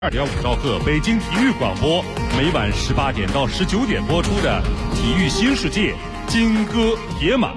2.5兆赫北京体育广播，每晚18点到19点播出的《体育新世界》金戈铁马。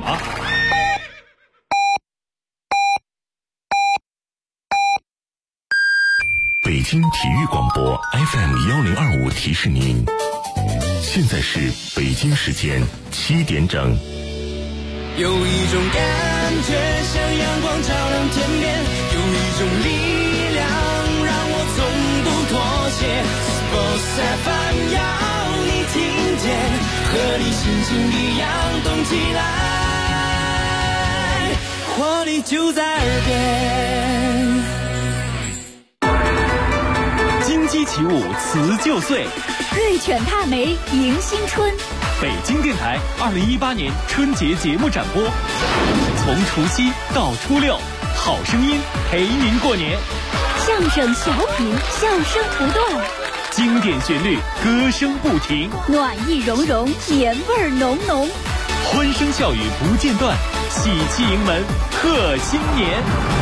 北京体育广播 FM1025提示您，现在是北京时间7点整。 有一种感觉像阳光照亮天边，有一种力量让我从不妥协。Sports FM 要你听见，和你心情一样动起来，活力就在耳边。 金鸡起舞辞旧岁， 瑞犬踏梅迎新春。 北京电台2018年春节节目展播，从除夕到初六，好声音陪您过年。 相声小品，笑声不断， 经典旋律，歌声不停， 暖意融融，年味浓浓， 欢声笑语不间断，喜气迎门贺新年。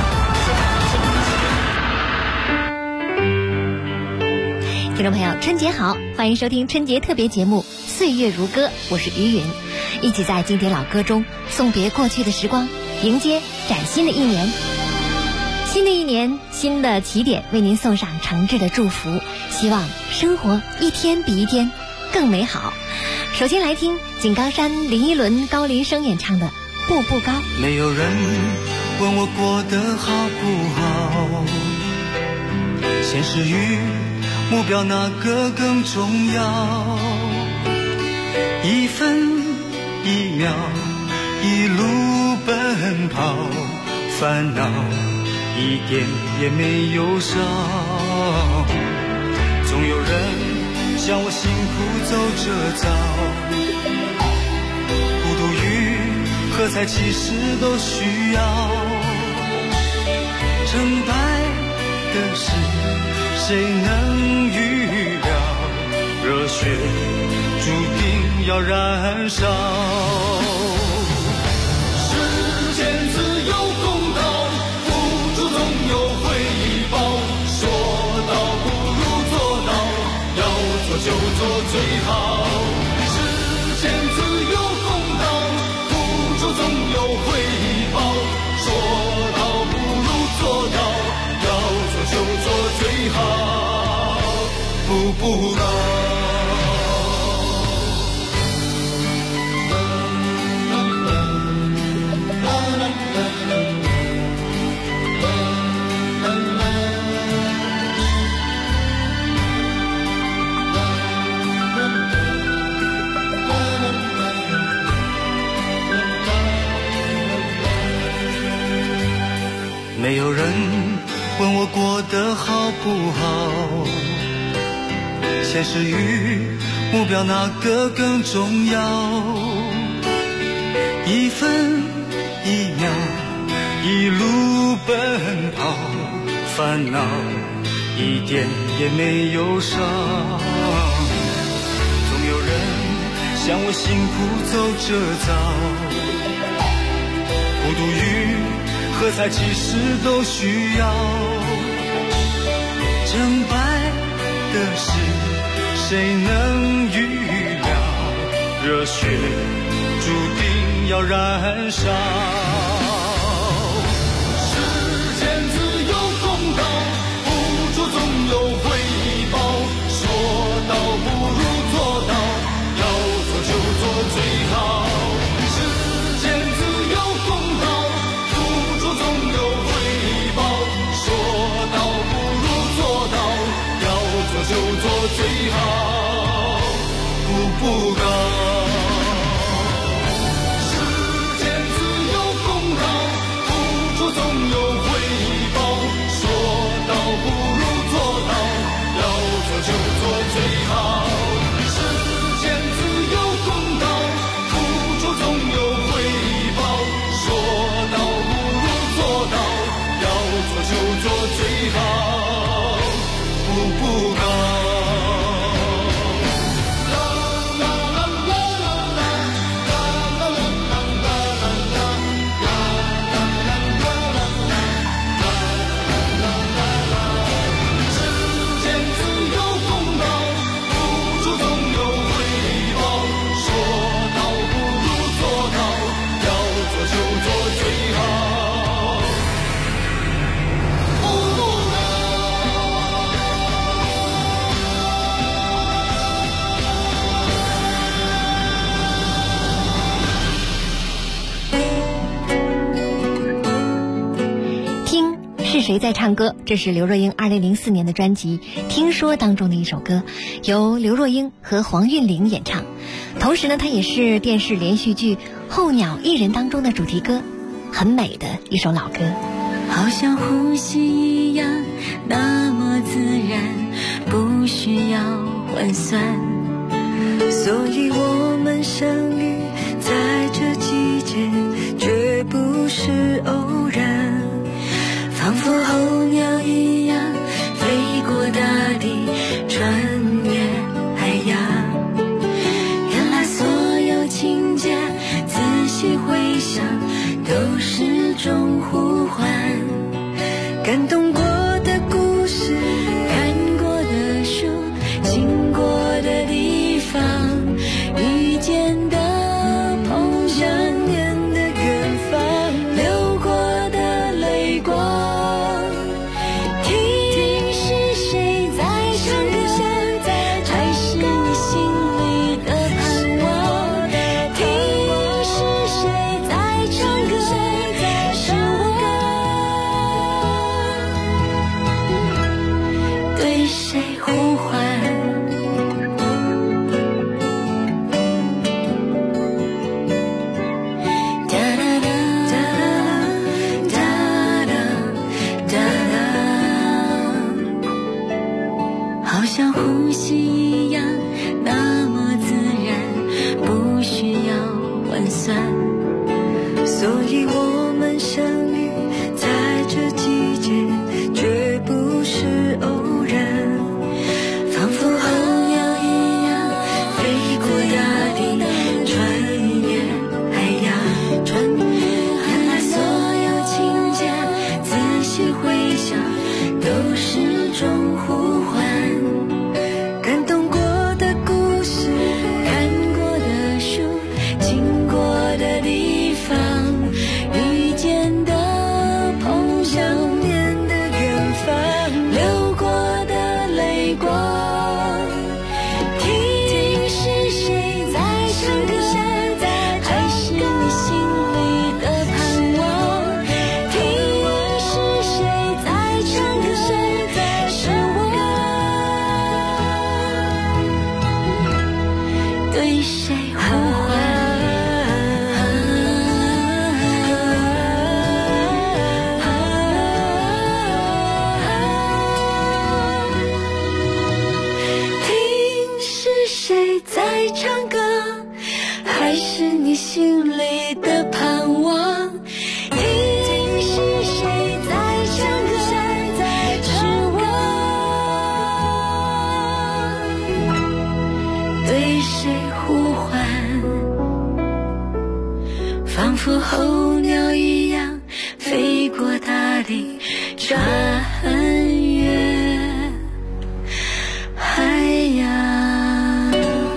听众朋友，春节好，欢迎收听春节特别节目《岁月如歌》，我是于云，一起在经典老歌中送别过去的时光，迎接崭新的一年。新的一年，新的起点，为您送上诚挚的祝福，希望生活一天比一天更美好。首先来听井冈山林依轮、高林生演唱的《步步高》。 没有人问我过得好不好，现实与目标哪个更重要？一分一秒，一路奔跑，烦恼一点也没有少。总有人像我辛苦走着早，孤独与喝彩其实都需要。成败的事谁能预料？热血注定要燃烧。世间自有公道，付出总有回报。说到不如做到，要做就做最好。世间自有公道，付出总有回报。说到不如做到，要做就做最好，步步高。没有人问我过得好不好，现实与目标哪个更重要？一分一秒，一路奔跑，烦恼一点也没有少。总有人像我辛苦走着早，孤独与喝彩其实都需要。成败的事谁能预料？热血注定要燃烧。世间自有公道，付出总有回报。说到不如做到，要做就做最好。世间自有公道，付出总有回报。说到不如做到，要做就做最好，步步高。世间自有公道，付出总有回报。说到不如做到，要做就做最好。世间自有公道，付出总有回报。说到不如做到，要做就做最好，步步高。啦啦啦谁在唱歌？这是刘若英2004年的专辑《听说》当中的一首歌，由刘若英和黄韵玲演唱。同时呢，它也是电视连续剧《候鸟依人》当中的主题歌，很美的一首老歌。 好像呼吸一样，那么自然，不需要换算。所以我们相遇在这季节，绝不是偶然。仿佛候鸟一样，飞过大地，穿越海洋。原来所有情节，仔细回想，都是种呼唤。感动过的故事，看过的书，经过的地方，遇见的碰想念的远方，流过的泪光。听是谁在唱歌，还是你心里的盼望？听是谁在唱歌，是我对谁呼唤？好像呼吸一样，那么自然，不需要换算。所以我们相遇在这季节，绝不是偶然。仿佛候鸟一样，飞过大地，穿越海洋。原来所有情节，仔细回想，都是种呼唤。感动过的故事，看过的书，经过的地方，遇见的碰想念的远方，流过的泪光。听是谁在唱歌，还是你心里的盼望？听是谁在唱歌，是我对谁呼唤？听是谁在唱歌，还是你心里的盼望？听是谁在唱歌，是我对谁呼唤？仿佛候鸟一样，飞过大地，穿越海洋。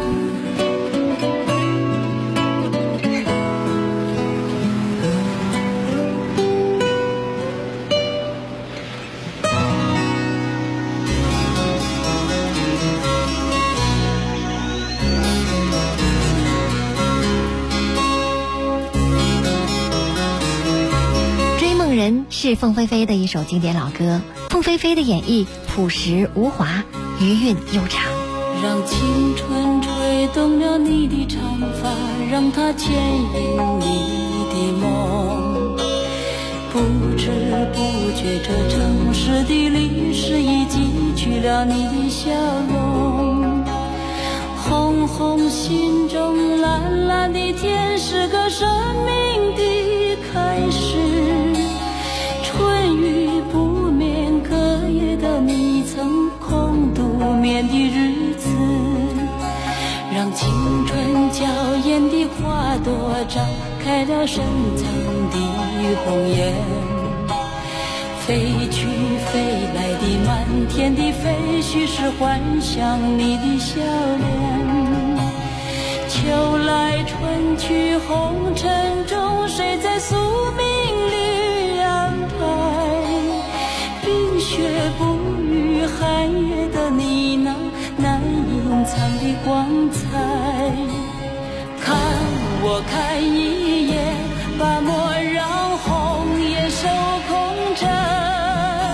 追梦人是凤飞飞的一首经典老歌，凤飞飞的演绎朴实无华，余韵悠长。 让青春吹动了你的长发，让它牵引你的梦。不知不觉，这城市的历史已记取了你的笑容。红红心中，蓝蓝的天，是个生命的开始。春雨不眠，隔夜的你曾空独眠的日子，让青春娇艳的花朵绽开了深藏的红颜。飞去飞来的满天的飞絮，是幻想你的笑脸。秋来春去红尘中，谁在宿命里安排？冰雪不语，寒夜的你那难隐藏的光彩。看我看一眼，把莫让红颜守空枕。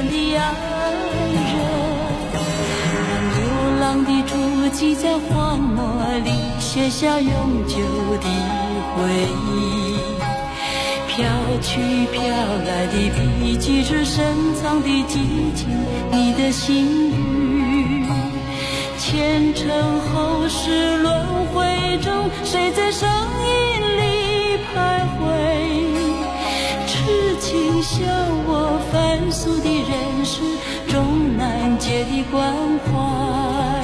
远的爱人，让流浪的足迹在荒漠里写下永久的回忆。飘去飘来的笔迹，是深藏的激情，你的心语。前尘后世轮回中，谁在声音里徘徊？痴情笑我凡俗的人世，终难解的关怀。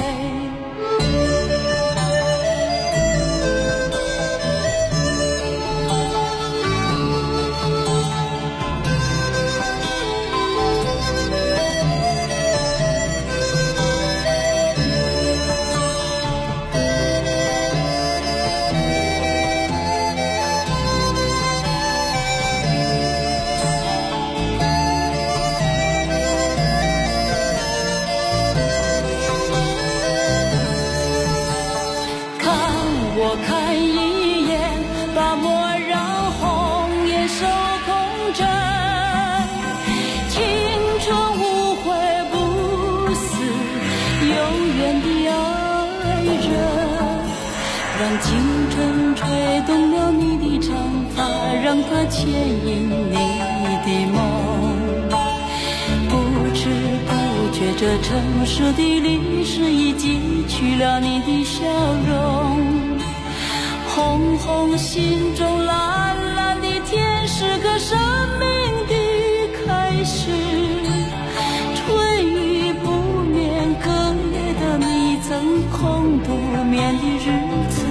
让青春吹动了你的长发，让它牵引你的梦。不知不觉，这城市的历史已记取了你的笑容。红红心中，蓝蓝的天，是个生命的开始。春雨不眠，隔夜的你曾空独眠的日子。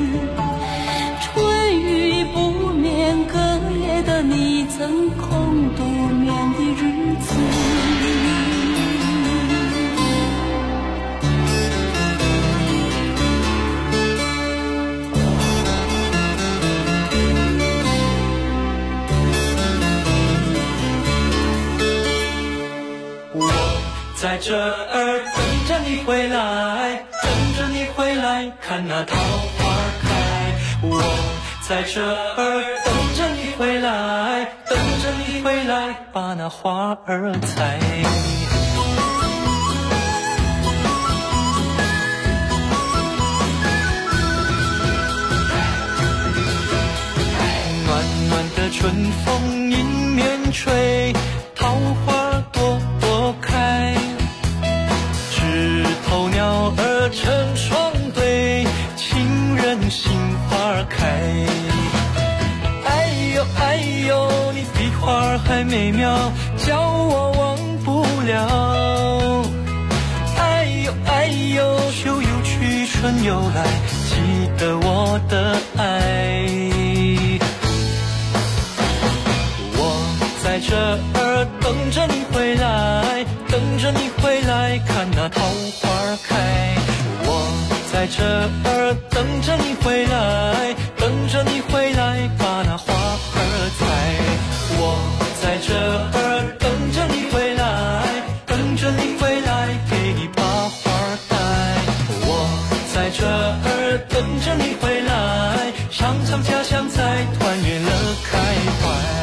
春雨不眠，隔夜的你曾空独眠的日子。 在这儿等着你回来，等着你回来，看那桃花开。我在这儿等着你回来，等着你回来，把那花儿采。暖暖的春风迎面吹，桃花朵朵开。枝头鸟儿成双对，情人心花开。哎呦哎呦，你比花还美妙，叫我忘不了。哎呦哎呦，秋又去春又来，记得我的爱。我在这儿等着你回来，等着你回来，看那桃花开。我在这儿等着你回来，等着你回来，把那花儿采。我在这儿等着你回来，等着你回来，给你把花带。我在这儿等着你回来，常常家乡在，团圆了开怀。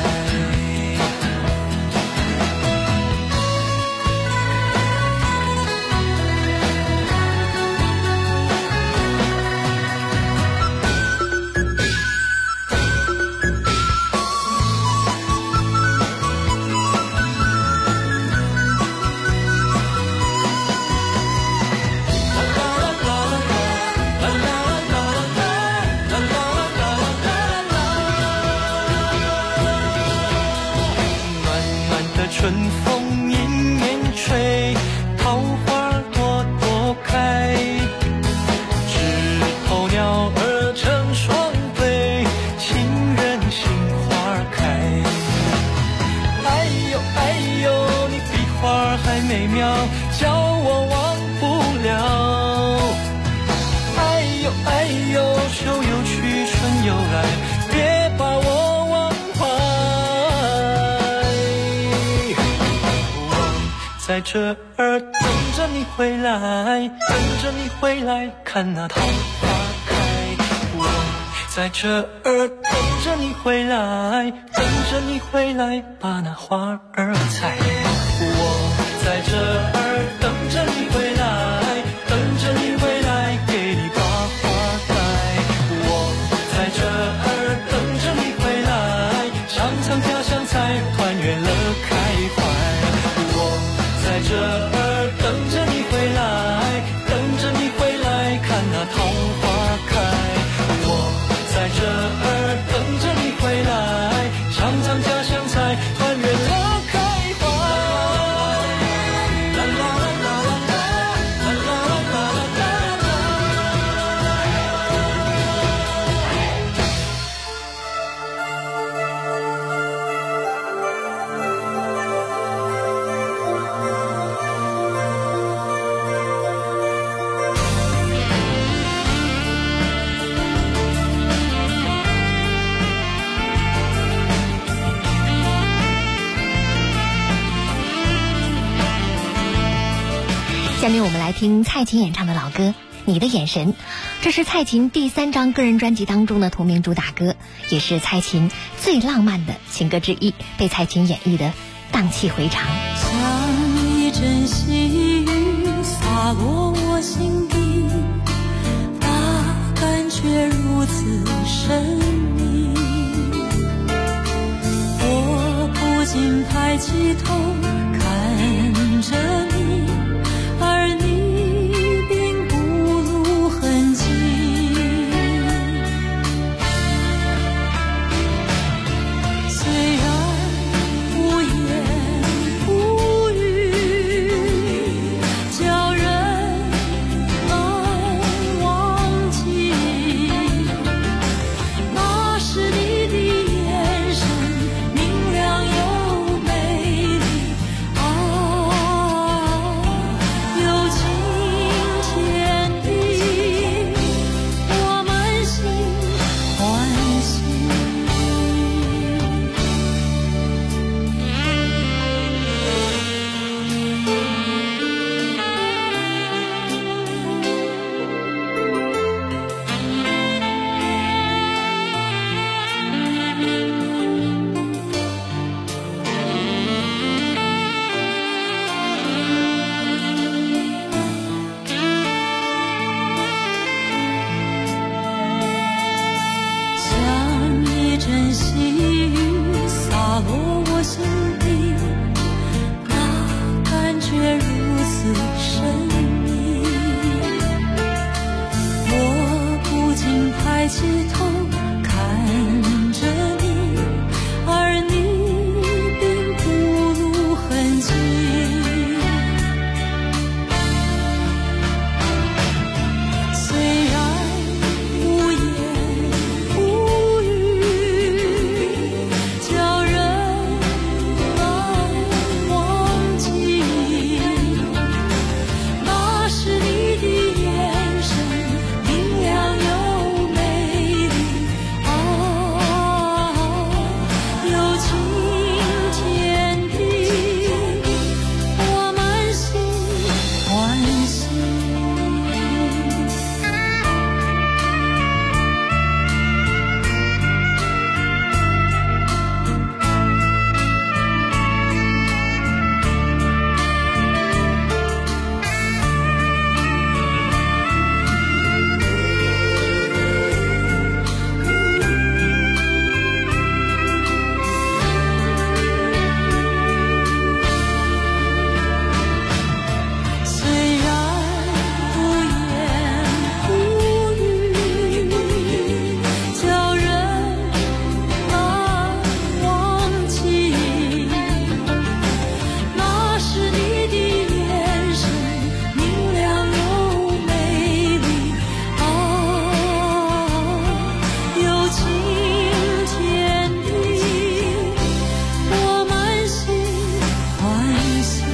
春风迎面吹，桃花朵朵开。枝头鸟儿成双对，情人心花开。哎呦哎呦，你比花还美妙，叫我忘不了。哎呦哎呦，秋又去春又来，别把我忘在这儿等着你回来，等着你回来，看那桃花开。我在这儿等着你回来，等着你回来，把那花儿采。我在这儿等着你回来，等着你回来，给你把花戴。我在这儿等着你回来，尝尝家乡菜，团圆了开怀。我在这儿等着你回来，等着你回来，看那桃花开。在这儿等着你回来，尝尝家乡菜，团圆了开怀。啦啦啦啦啦啦啦啦啦啦啦。 下面我们来听蔡琴演唱的老歌《你的眼神》，这是蔡琴第3张个人专辑当中的同名主打歌，也是蔡琴最浪漫的情歌之一，被蔡琴演绎的荡气回肠。 像一阵细雨洒落我心底，那感觉如此神秘，我不禁抬起头看着你，而你并不露痕迹。虽然无言无语，叫人难忘记，那是你的眼神明亮又美丽啊，有情天地，我满心欢喜。像一阵细雨洒落我心底，那感觉如此神秘，我不禁抬起头看着你，而你并不露痕迹。虽然无言无语，叫人难忘记，那是你的眼神明亮又美丽啊，有情天地，我满心欢喜。虽然无言无语，叫人难忘记，那是你的眼神明亮又美丽啊，有情天地，我满心欢喜。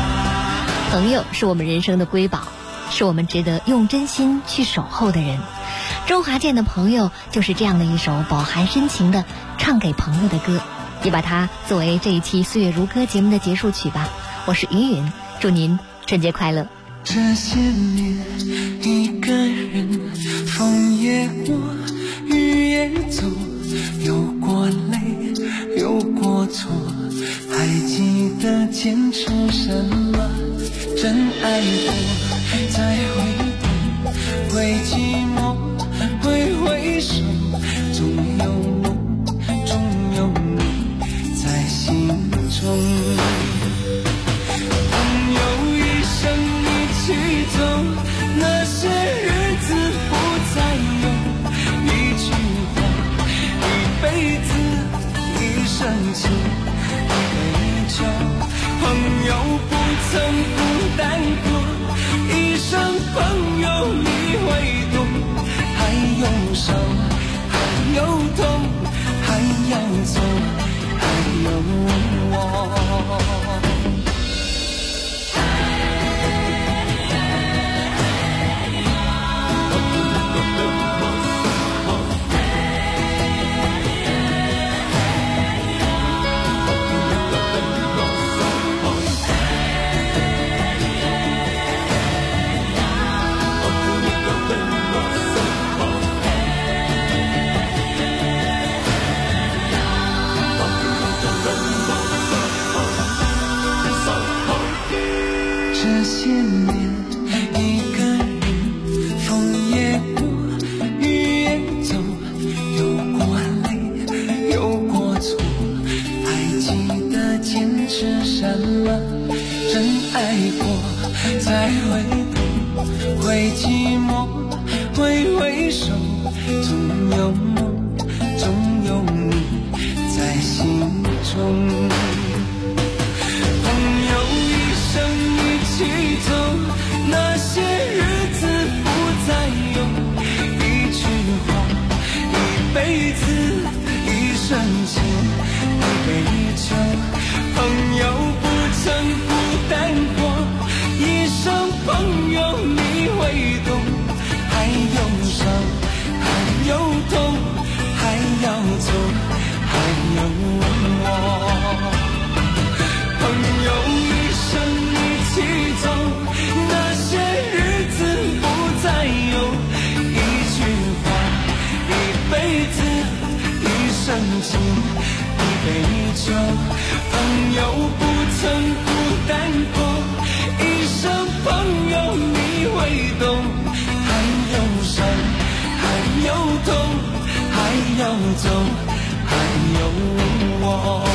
朋友是我们人生的瑰宝，是我们值得用真心去守候的人。 周华健的朋友就是这样的一首饱含深情的唱给朋友的歌，也把它作为这一期岁月如歌节目的结束曲吧。我是于云，祝您春节快乐。 这些年一个人，风也过，雨也走，有过泪，有过错，还记得坚持什么？真爱过，再回头，会寂寞，会回首，总有梦，总有你在心中。朋友一生一起走，那些日子不再有，一句话，一辈子，一生情，一杯酒。朋友不曾孤单过，一生朋友你会懂，还有伤，还有痛，还要走，还有我。这些年一个人，风也过，雨也走，有过泪，有过错，还记得坚持什么？真爱过，再回头，会寂寞，会回首，总有梦，总有你在心中。一起走，那些日子不再有，一句话，一辈子，一生情，一杯酒。朋友不曾孤单过，一生朋友你会懂，还有伤，还有痛，还要走，还有我。朋友一生一起走，那些日子不再有，一句话，一辈子，一生情，一杯酒。朋友不曾孤单过，一生朋友你会懂，还有伤，还有痛，还要走，还有我。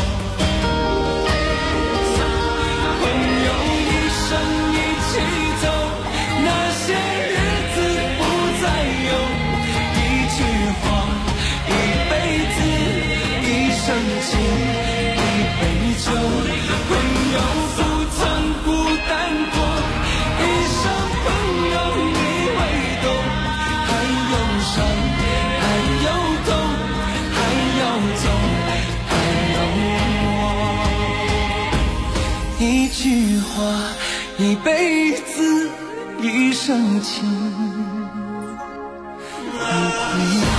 一起走，那些日子不再有，一句话，一辈子，一生情，一杯酒。朋友不曾孤单过，一生朋友你会懂，还有伤，还有痛，还要走，还有我。一句话，一辈子，一生情，一杯酒。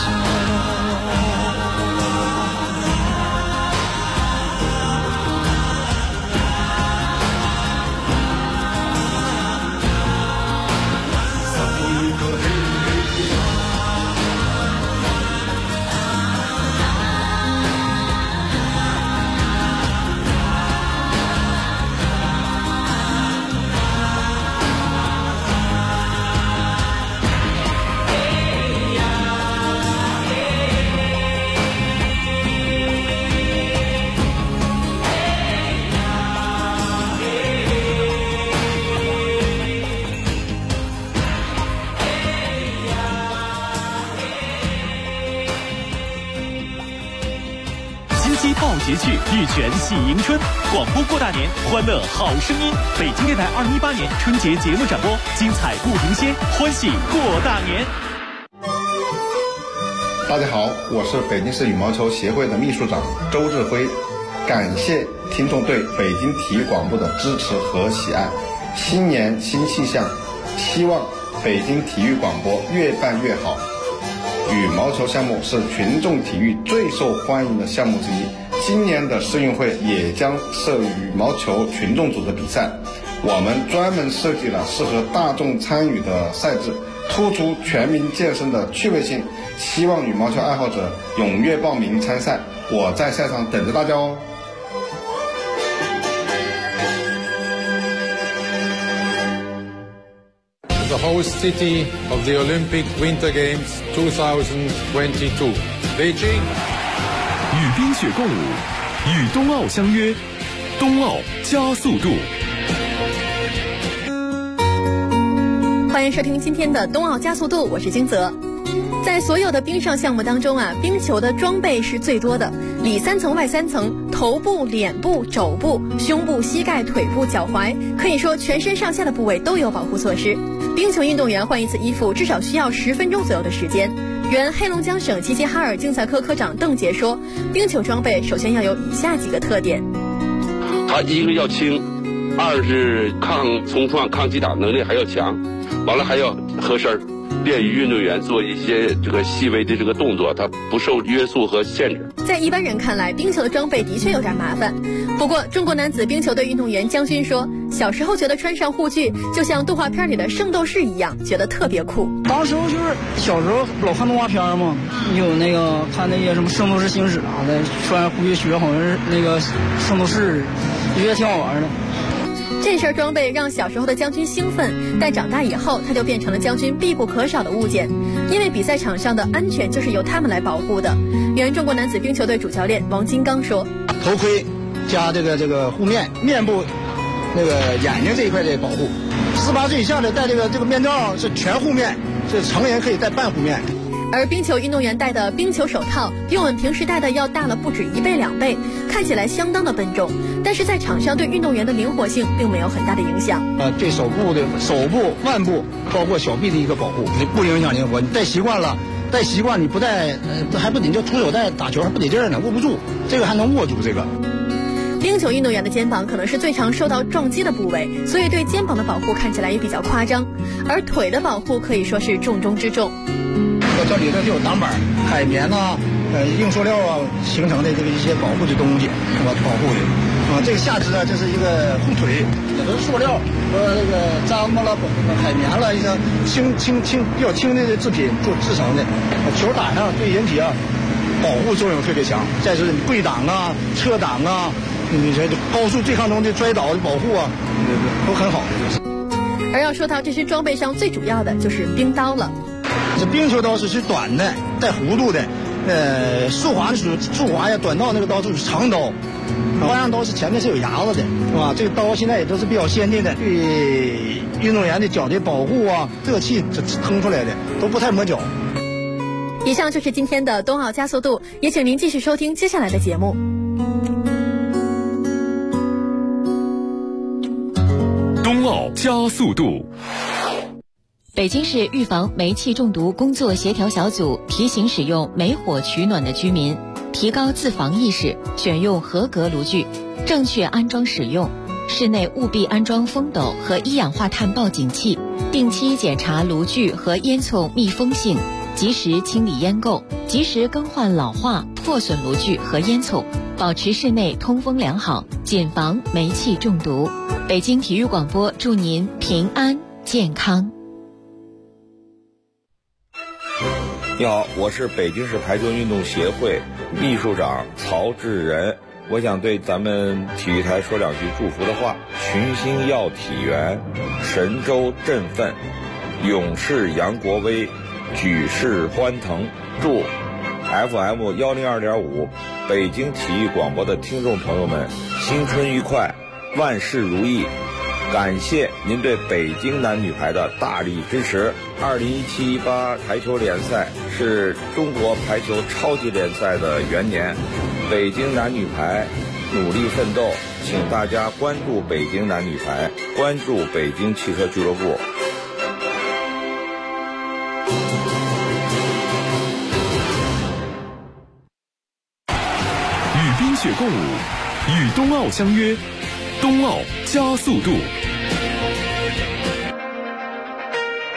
报捷趣，玉泉喜迎春，广播过大年，欢乐好声音。北京电台2018年春节节目展播，精彩不停歇，欢喜过大年。 大家好，我是北京市羽毛球协会的秘书长周志辉，感谢听众对北京体育广播的支持和喜爱。新年新气象，希望北京体育广播越办越好。羽毛球项目是群众体育最受欢迎的项目之一，今年的世运会也将设羽毛球群众组的比赛。我们专门设计了适合大众参与的赛制，突出全民健身的趣味性，希望羽毛球爱好者踊跃报名参赛，我在赛场等着大家哦。 The host city of the Olympic Winter Games 2022, Beijing. 与冰雪共舞，与冬奥相约，冬奥加速度。 欢迎收听今天的冬奥加速度，我是金泽。在所有的冰上项目当中啊，冰球的装备是最多的，里3层外3层，头部、脸部、肘部、胸部、膝盖、腿部、脚踝，可以说全身上下的部位都有保护措施。冰球运动员换一次衣服至少需要10分钟左右的时间。原黑龙江省齐齐哈尔竞赛科科长邓杰说，冰球装备首先要有以下几个特点： 它一个要轻，二是抗冲撞、抗击打能力还要强，完了还要合身，便于运动员做一些这个细微的这个动作，它不受约束和限制。 在一般人看来，冰球的装备的确有点麻烦。不过，中国男子冰球队运动员姜军说，小时候觉得穿上护具就像动画片里的圣斗士一样，觉得特别酷。 当时就是小时候老看动画片嘛，有那个看那些什么圣斗士星矢啊的，穿护具学好像是那个圣斗士，觉得挺好玩的。 这身装备让小时候的姜军兴奋，但长大以后他就变成了姜军必不可少的物件，因为比赛场上的安全就是由他们来保护的。原中国男子冰球队主教练王金刚说， 头盔加这个护面，面部那个眼睛这一块的保护，18岁以下的戴这个面罩是全护面，这成人可以戴半护面。 而冰球运动员戴的冰球手套比我们平时戴的要大了不止1倍2倍，看起来相当的笨重，但是在场上对运动员的灵活性并没有很大的影响。 对手部、腕部包括小臂的一个保护，你不影响灵活。你戴习惯了，你不戴，还不得就徒手戴打球还不得劲儿呢，握不住，这个还能握住这个。 冰球运动员的肩膀可能是最常受到撞击的部位，所以对肩膀的保护看起来也比较夸张，而腿的保护可以说是重中之重。 这里头就有挡板、海绵呐、硬塑料啊形成的这个一些保护的东西，是吧？保护的啊，这个下肢啊，这是一个护腿，这都是塑料和这个樟木了、海绵了，一些比较轻的制品做制成的。球打上对人体啊保护作用特别强。再就是你跪挡啊、侧挡啊，你这高速对抗中的摔倒的保护啊，都很好的。 而要说到这身装备上最主要的就是冰刀了。 这冰球刀是短的，带弧度的，速滑的属于速滑呀，短道那个刀就是长刀，花样刀是前面是有牙子的，是吧？这个刀现在也都是比较先进的，对运动员的脚的保护啊，热气腾出来的都不太磨脚。 以上就是今天的冬奥加速度，也请您继续收听接下来的节目。 冬奥加速度。 北京市预防煤气中毒工作协调小组提醒使用煤火取暖的居民提高自防意识，选用合格炉具，正确安装使用。室内务必安装风斗和一氧化碳报警器，定期检查炉具和烟囱密封性，及时清理烟垢，及时更换老化破损炉具和烟囱，保持室内通风良好，谨防煤气中毒。北京体育广播祝您平安健康。 你好，我是北京市排球运动协会秘书长曹志仁，我想对咱们体育台说两句祝福的话：群星耀体圆，神州振奋，勇士扬国威，举世欢腾。祝 FM 102.5北京体育广播的听众朋友们新春愉快，万事如意。感谢您对北京男女排的大力支持。2017-18排球联赛是中国排球超级联赛的元年，北京男女排努力奋斗，请大家关注北京男女排，关注北京汽车俱乐部。 与冰雪共舞，与冬奥相约，冬奥加速度。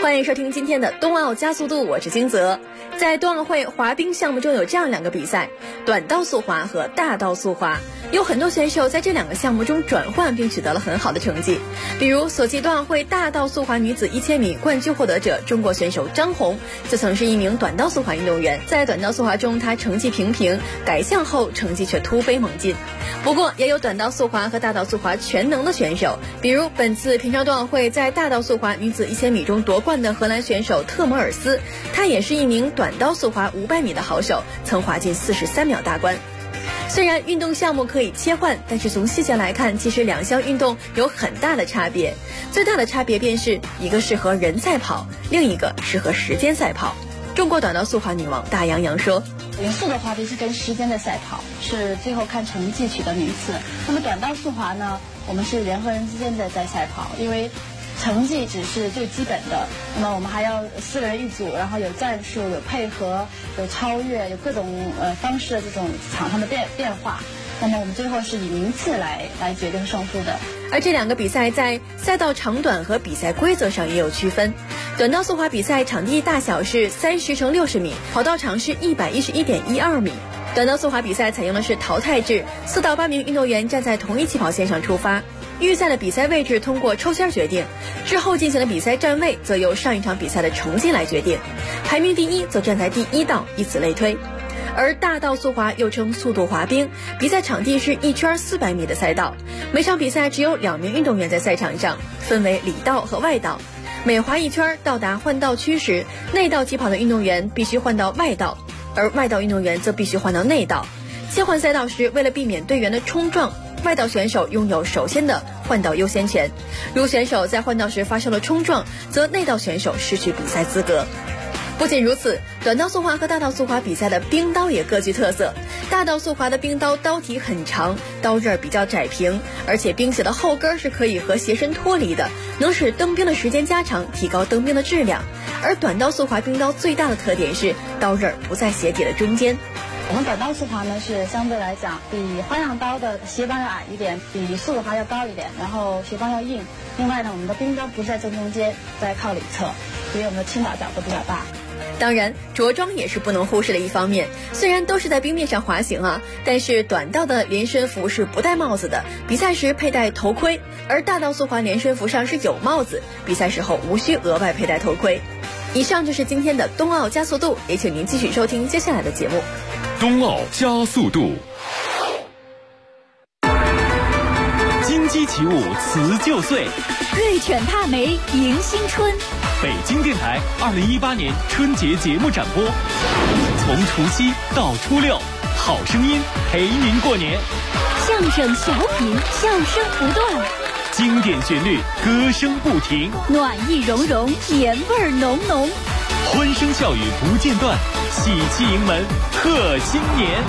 欢迎收听今天的冬奥加速度，我是金泽。在冬奥会滑冰项目中有这样2个比赛，短道速滑和大道速滑。有很多选手在这2个项目中转换并取得了很好的成绩，比如索契冬奥会大道速滑女子1000米冠军获得者中国选手张红，就曾是一名短道速滑运动员。在短道速滑中，她成绩平平，改项后成绩却突飞猛进。不过也有短道速滑和大道速滑全能的选手，比如本次平昌冬奥会在大道速滑女子1000米中夺冠的荷兰选手特摩尔斯，她也是一名短道速滑500米的好手，曾滑进43秒大关。虽然运动项目可以切换，但是从细节来看，其实2项运动有很大的差别。最大的差别便是一个适合人赛跑，另一个适合时间赛跑。中国短道速滑女王大杨洋说， 匀速的滑冰是跟时间的赛跑，是最后看成绩取得名次。那么短道速滑呢，我们是人和人之间的在赛跑，因为成绩只是最基本的，那么我们还要4个人一组，然后有战术、有配合、有超越、有各种方式的这种场上的变化。那么我们最后是以名次来决定胜负的。 而这2个比赛在赛道长短和比赛规则上也有区分。短道速滑比赛场地大小是30×60米，跑道长是111.12米。短道速滑比赛采用的是淘汰制，4到8名运动员站在同一起跑线上出发，预赛的比赛位置通过抽签决定，之后进行的比赛站位则由上一场比赛的成绩来决定，排名第1则站在第1道，以此类推。而大道速滑又称速度滑冰，比赛场地是1圈400米的赛道，每场比赛只有2名运动员在赛场上，分为里道和外道。每滑1圈到达换道区时，内道起跑的运动员必须换到外道，而外道运动员则必须换到内道。切换赛道时，为了避免队员的冲撞，外道选手拥有首先的换道优先权，如选手在换道时发生了冲撞，则内道选手失去比赛资格。不仅如此，短道速滑和大道速滑比赛的冰刀也各具特色。大道速滑的冰刀刀体很长，刀刃比较窄平，而且冰鞋的后跟是可以和鞋身脱离的，能使蹬冰的时间加长，提高蹬冰的质量。而短道速滑冰刀最大的特点是刀刃不在鞋底的中间。 我们短道速滑呢是相对来讲比花样刀的鞋帮要矮一点，比速度滑要高一点，然后鞋帮要硬。另外呢，我们的冰刀不在正中间，在靠里侧，所以我们的倾倒角度比较大。 当然，着装也是不能忽视的一方面。虽然都是在冰面上滑行啊，但是短道的连身服是不戴帽子的，比赛时佩戴头盔；而大道速滑连身服上是有帽子，比赛时候无需额外佩戴头盔。以上就是今天的冬奥加速度，也请您继续收听接下来的节目。 冬奥加速度， 金鸡起舞辞旧岁， 瑞犬踏梅迎新春。 北京电台2018年春节节目展播，从除夕到初六，好声音陪您过年。 相声小品，笑声不断， 经典旋律，歌声不停， 暖意融融，年味浓浓， 欢声笑语不间断，喜气迎门贺新年。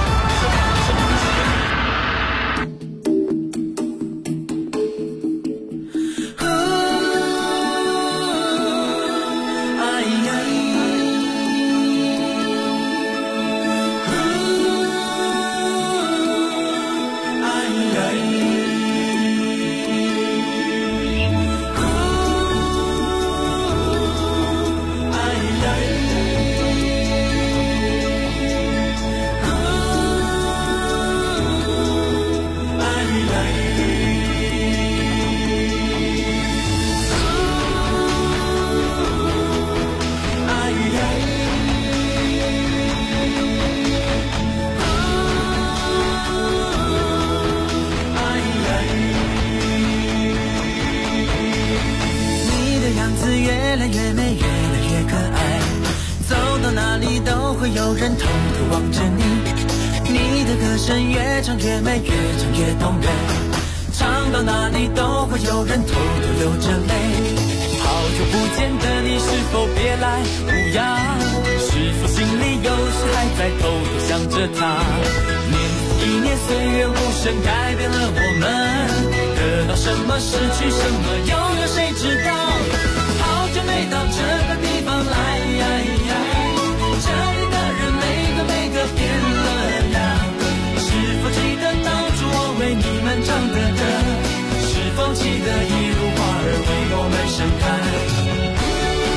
有人偷偷望着你，你的歌声越唱越美，越唱越动人，唱到哪里都会有人偷偷流着泪。好久不见的你，是否别来无恙？是否心里有时还在偷偷想着他？年复一年，岁月无声改变了我们，得到什么，失去什么，又有谁知道？好久没到这个地方来，这里的人每个变了样，是否记得当初我为你们唱的歌？是否记得一如花儿为我们盛开？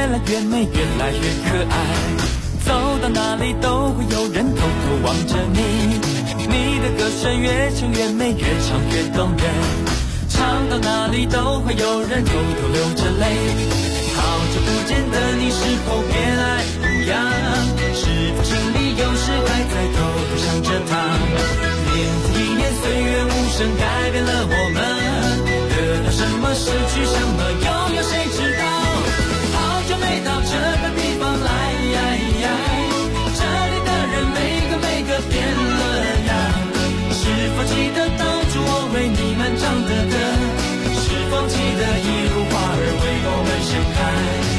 来越美，越来越可爱。走到哪里都会有人偷偷望着你，你的歌声越唱越美，越唱越动人。唱到哪里都会有人偷偷流着泪。好久不见的你，是否变来不一样？是否心里有时还在偷偷想着他？年复一年，岁月无声改变了我们，得到什么，失去什么，拥有谁知道？好久没到这个地方来，这里的人每个变了样。是否记得当初我为你们唱的歌？是否记得一路花儿为我们盛开？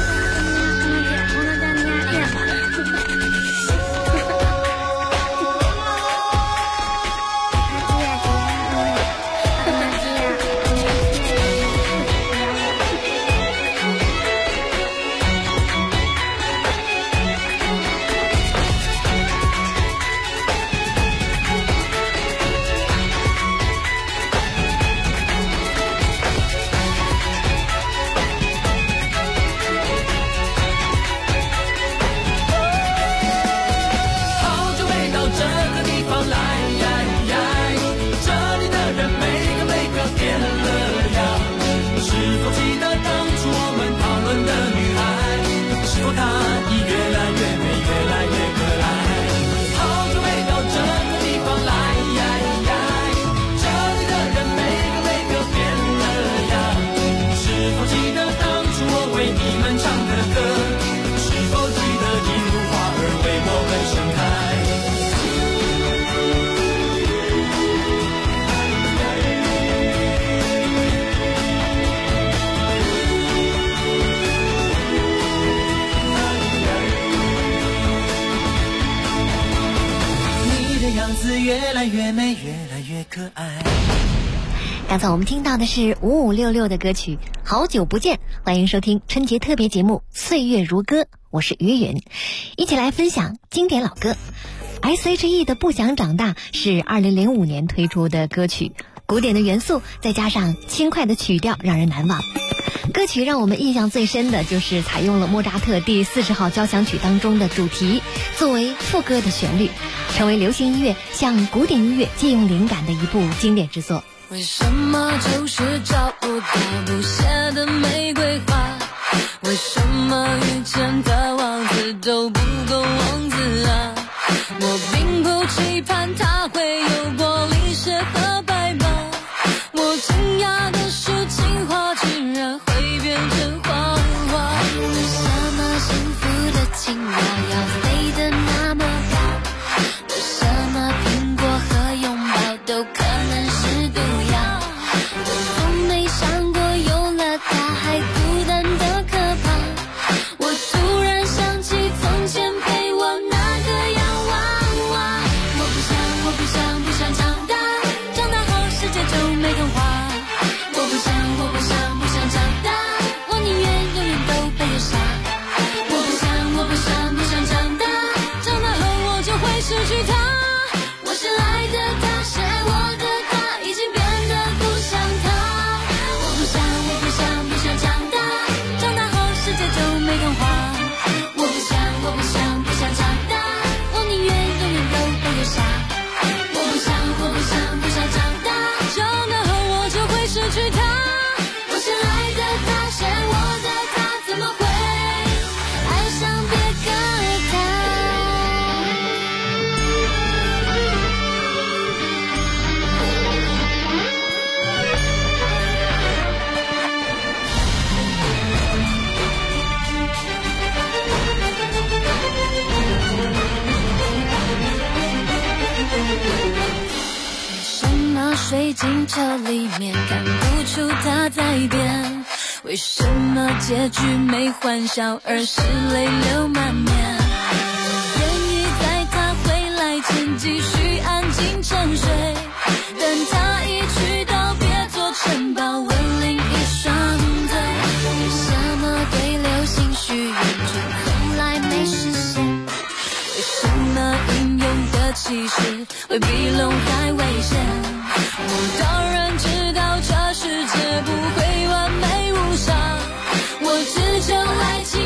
越来越美，越来越可爱。 刚才我们听到的是5566的歌曲《好久不见》，欢迎收听春节特别节目《岁月如歌》，我是于允，一起来分享经典老歌。S.H.E 的《不想长大》是2005年推出的歌曲，古典的元素再加上轻快的曲调，让人难忘。歌曲让我们印象最深的就是采用了莫扎特第40号交响曲当中的主题作为副歌的旋律，成为流行音乐向古典音乐借用灵感的一部经典之作。 为什么就是找不到不谢的玫瑰花？为什么遇见的王子都不够王子啊？我并不期盼他会有玻璃鞋和白马，我惊讶的是情话居然会变成谎话。为什么幸福的青蛙要飞得那么高？为什么苹果和拥抱都可能是毒药？我从没想过有了它还孤单的可怕。我突然想起从前陪我那个洋娃娃。我不想长大，长大后世界就没童话。我不想长大，我宁愿永远都被人杀。我不想长大，长大后我就会失去他。我先来的他，先爱我的他，已经变得不像他。我不想长大，长大后世界就没童话。我不想长大，我宁愿永远都被人杀。我不想长大，长大后我就会失去他。我先来的他，先爱我的他，怎么会爱上别个他？为什么水晶车里面看不出他在变？为什么结局没欢笑，而是泪流满面？愿意在他回来前继续安静沉睡，等他一去到别座城堡吻另一双腿。为什么对流星许愿却从来没实现？为什么英勇的骑士会比龙还危险？我当然知道这世界不会完美无伤，我只求爱情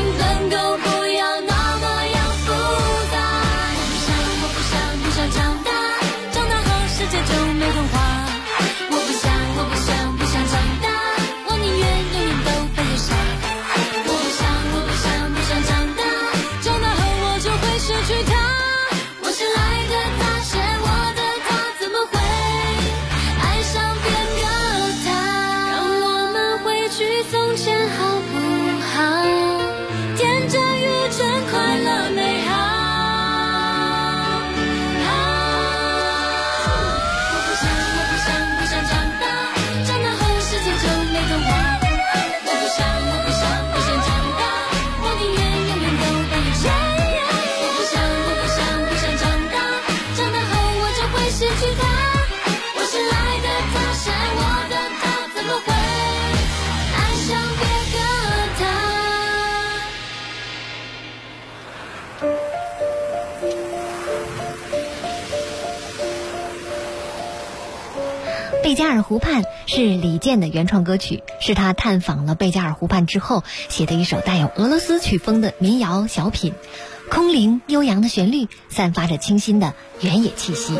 贝加尔湖畔是李健的原创歌曲，是他探访了贝加尔湖畔之后写的一首带有俄罗斯曲风的民谣小品，空灵悠扬的旋律散发着清新的原野气息。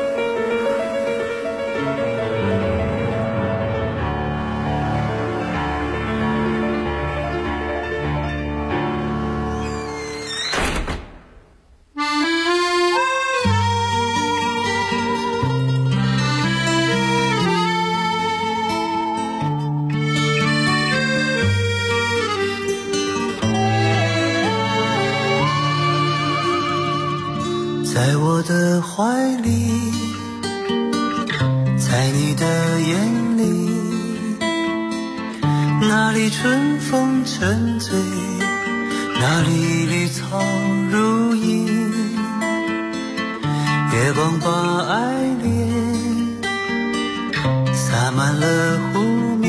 在我的怀里，在你的眼里，那里春风沉醉，那里绿草如茵，月光把爱恋洒满了湖面，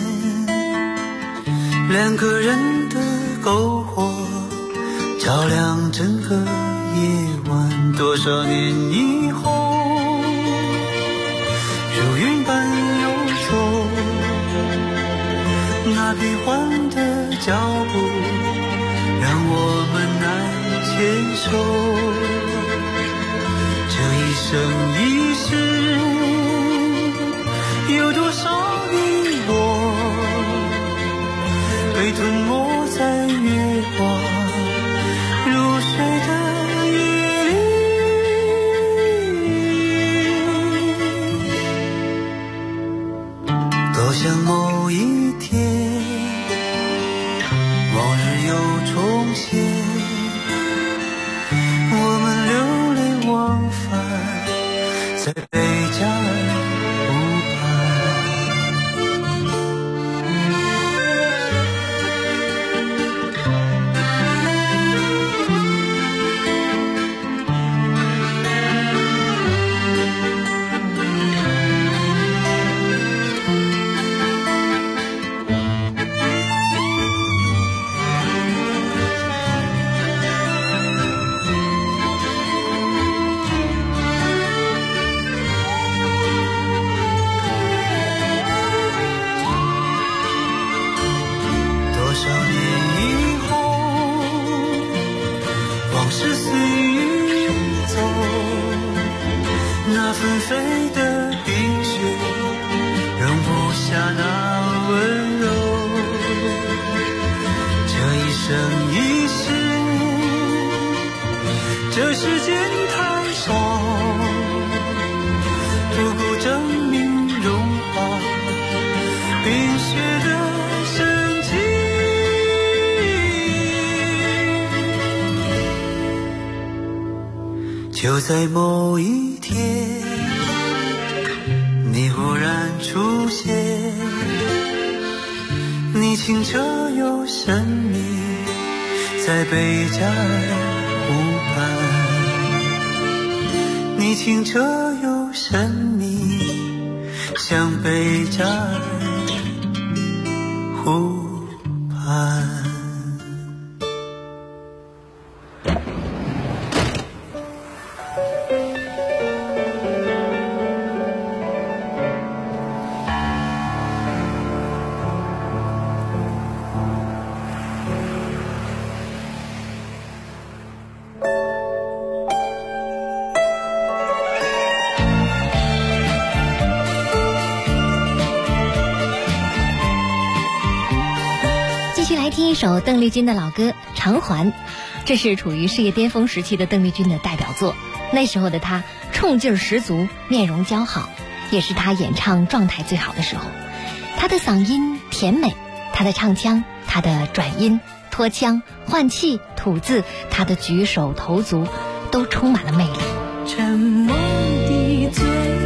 两个人的篝火照亮整个夜晚。多少年以后，如云般游走，那变幻的脚步让我们难牵手。这一生一世，有多少你我被吞没在月光如水的像某一天，往日又重现，我们流连忘返在贝加尔湖纷飞的冰雪容不下那温柔，这一生一世，这世间太少，不够证明融化冰雪的神迹。就在某一天，你忽然出现，你清澈又神秘，在贝加尔湖畔，你清澈又神秘，像贝加尔湖畔。 听一首邓丽君的老歌《偿还》，这是处于事业巅峰时期的邓丽君的代表作。那时候的她冲劲儿十足，面容姣好，也是她演唱状态最好的时候。她的嗓音甜美，她的唱腔，她的转音、拖腔、换气、吐字，她的举手投足都充满了魅力。 沉默的嘴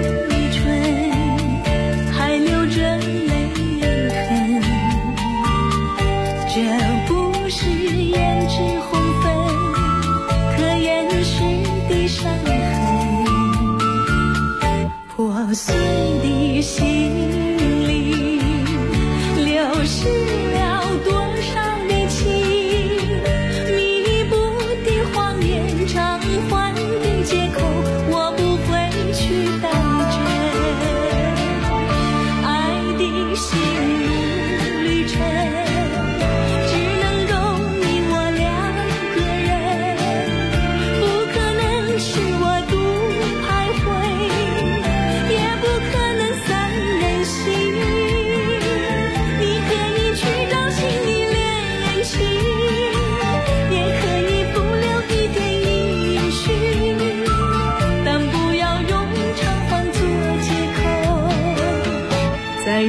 唇还留着泪痕，这不是胭脂红粉可掩饰的伤痕，破碎的心里流失了多少的情，弥补的谎言，偿还的借口，我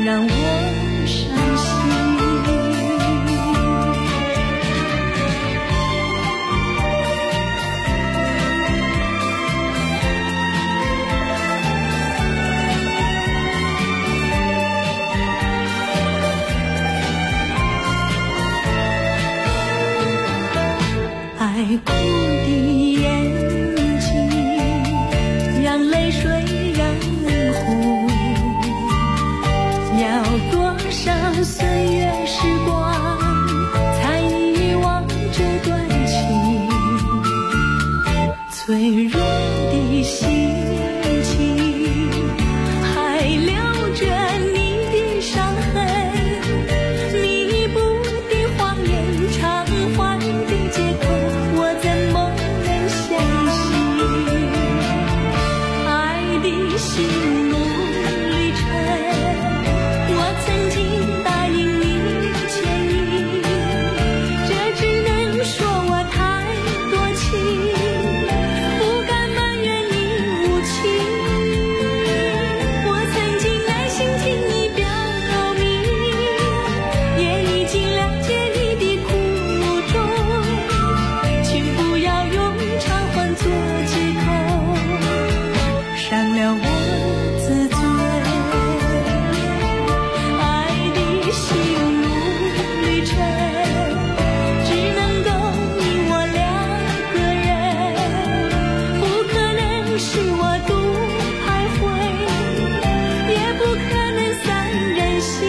让我伤心。爱哭的眼睛，让泪水染红，要多少岁月时光才遗忘这段情，脆弱的心情还留着你的伤痕，弥补的谎言，偿还的借口，我怎么能相信？爱的心路历程，我曾经答应你牵引，这只能说我太多情，不敢埋怨你无情。我曾经耐心听你表明，也已经了解你的苦衷，请不要用偿还做借口，伤了我自尊。爱的心路旅程，只能够你我两个人，不可能是我独徘徊，也不可能三人行。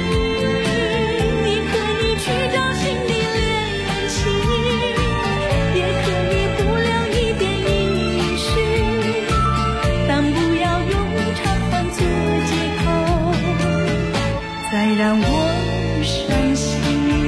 你可以去找新的恋情，也可以不留一点音讯，但不要用偿还做借口，再让我伤心。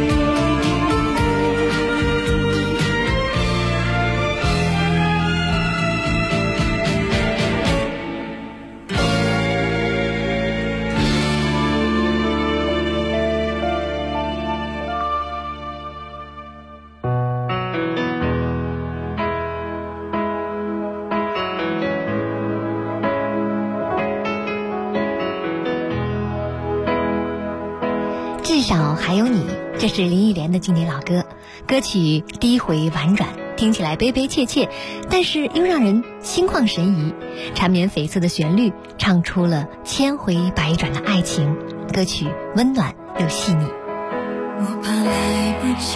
至少还有你，这是林忆莲的经典老歌，歌曲低回婉转，听起来悲悲切切，但是又让人心旷神怡。缠绵悱恻的旋律唱出了千回百转的爱情，歌曲温暖又细腻。 我怕来不及，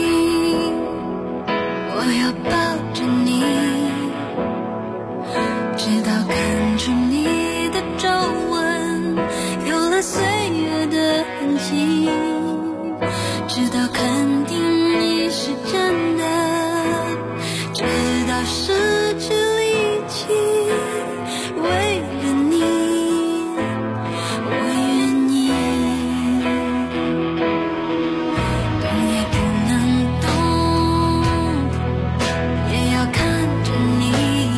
我要抱着你，直到看出你的皱纹有了岁月的痕迹，直到肯定你是真的，直到失去力气，为了你我愿意，动也不能动，也要看着你，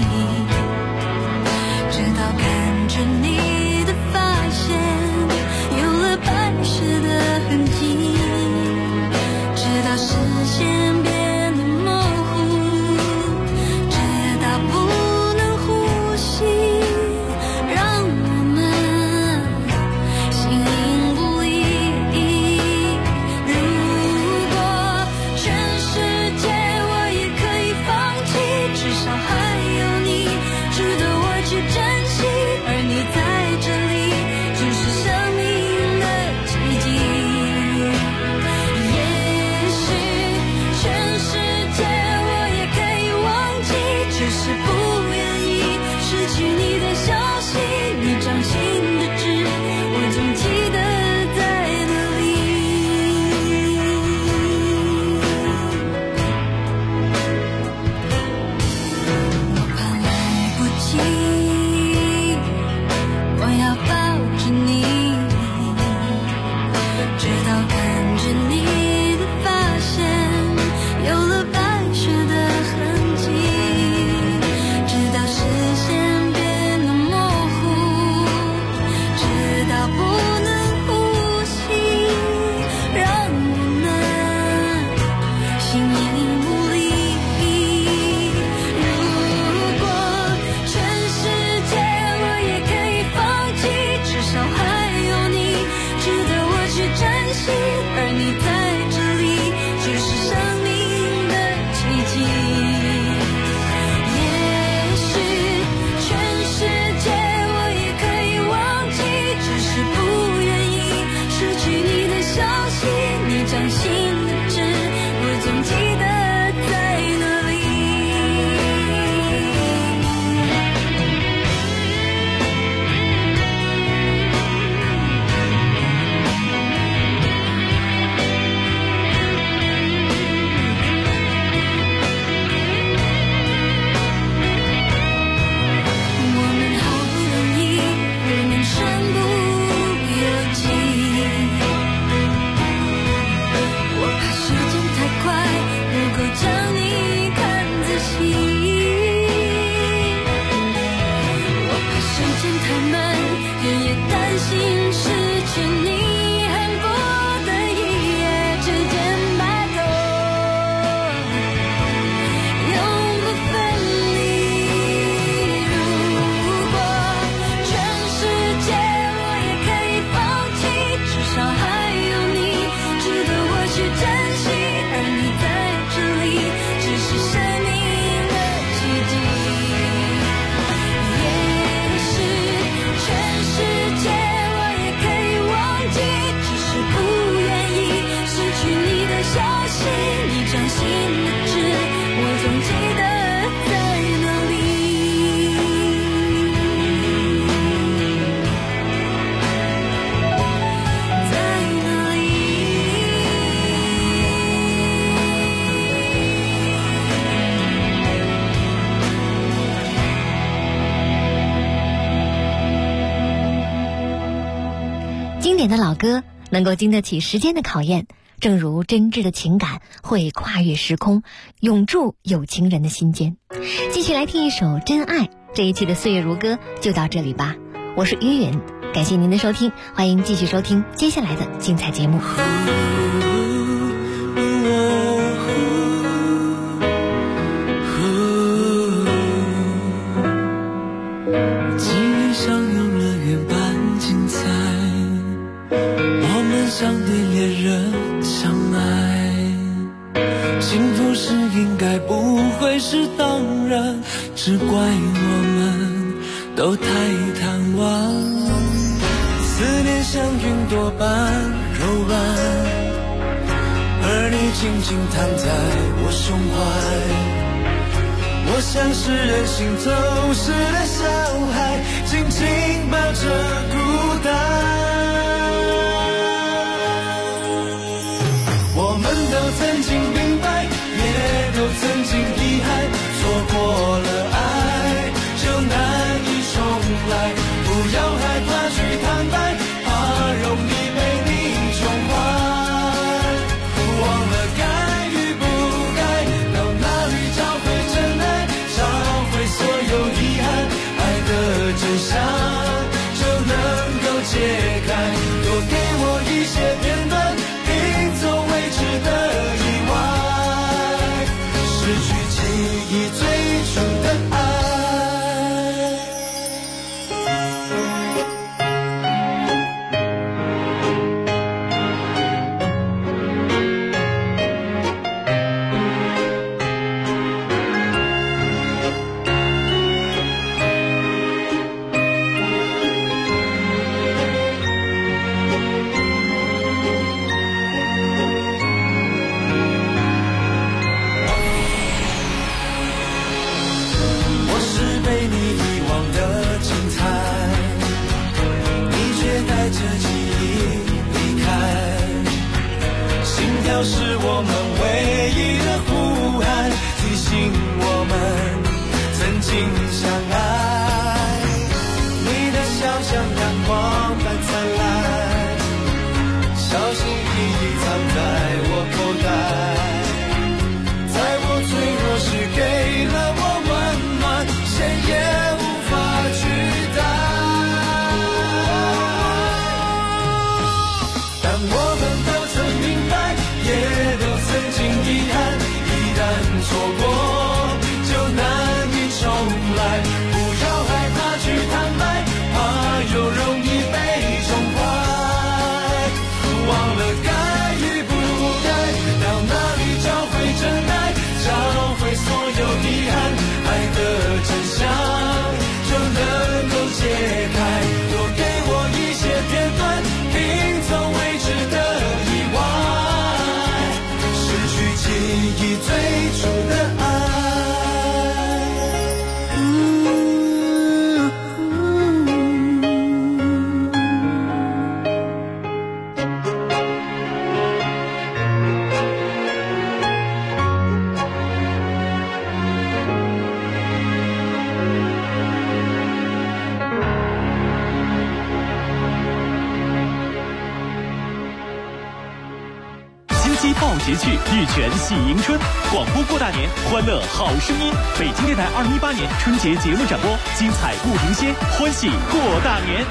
直到看着你的发线有了白湿的痕迹，直到视线变得模糊，直到不能呼吸，让我们形影不离。如果全世界我也可以放弃，至少还有你值得我去珍惜，而你在这里就是生命的奇迹。也许全世界我也可以忘记，只是不愿意失去你的消息，你掌心的痣我总记得在哪里。我怕来不及，我要抱着你，直到看着你的发线有了白雪的痕迹，直到视线变得模糊，直到不能呼吸，让我们形影不离。如果全世界我也可以放弃， 典的老歌能够经得起时间的考验，正如真挚的情感会跨越时空，永驻有情人的心间。继续来听一首《真爱》，这一期的岁月如歌就到这里吧。我是于允，感谢您的收听，欢迎继续收听接下来的精彩节目。 记忆像游乐园般精彩，我们像对恋人相爱，幸福是应该不会是当然，只怪我们都太贪玩。思念像云朵般柔软，而你静静躺在我胸怀。我像是任性走失的小孩，紧紧抱着孤单。我们都曾经明白，也都曾经遗憾，错过了爱就难以重来。不要害怕去坦白，怕容易被你宠坏。忘了该与不该，到哪里找回真爱，找回所有遗憾，爱的真相就能够解开。多给我一些片段，拼凑未知的意外，失去记忆最初的爱。是我们唯一的呼喊，提醒我们曾经相爱。你的笑像阳光般灿烂，小心翼翼藏在我口袋，在我脆弱时给了我温暖，谁也无法取代。但我们都曾明白，也都曾经遗憾，一旦错过就难以重来。不要害怕去坦白，怕又容易被宠坏。忘了该与不该，到哪里找回真爱，找回所有遗憾，爱的真相就能够解开。多给我一些片段，拼凑未知的意外，失去记忆最初的爱。 报捷去，玉泉喜迎春，广播过大年，欢乐好声音。北京电台2018年春节节目展播，精彩不停歇，欢喜过大年。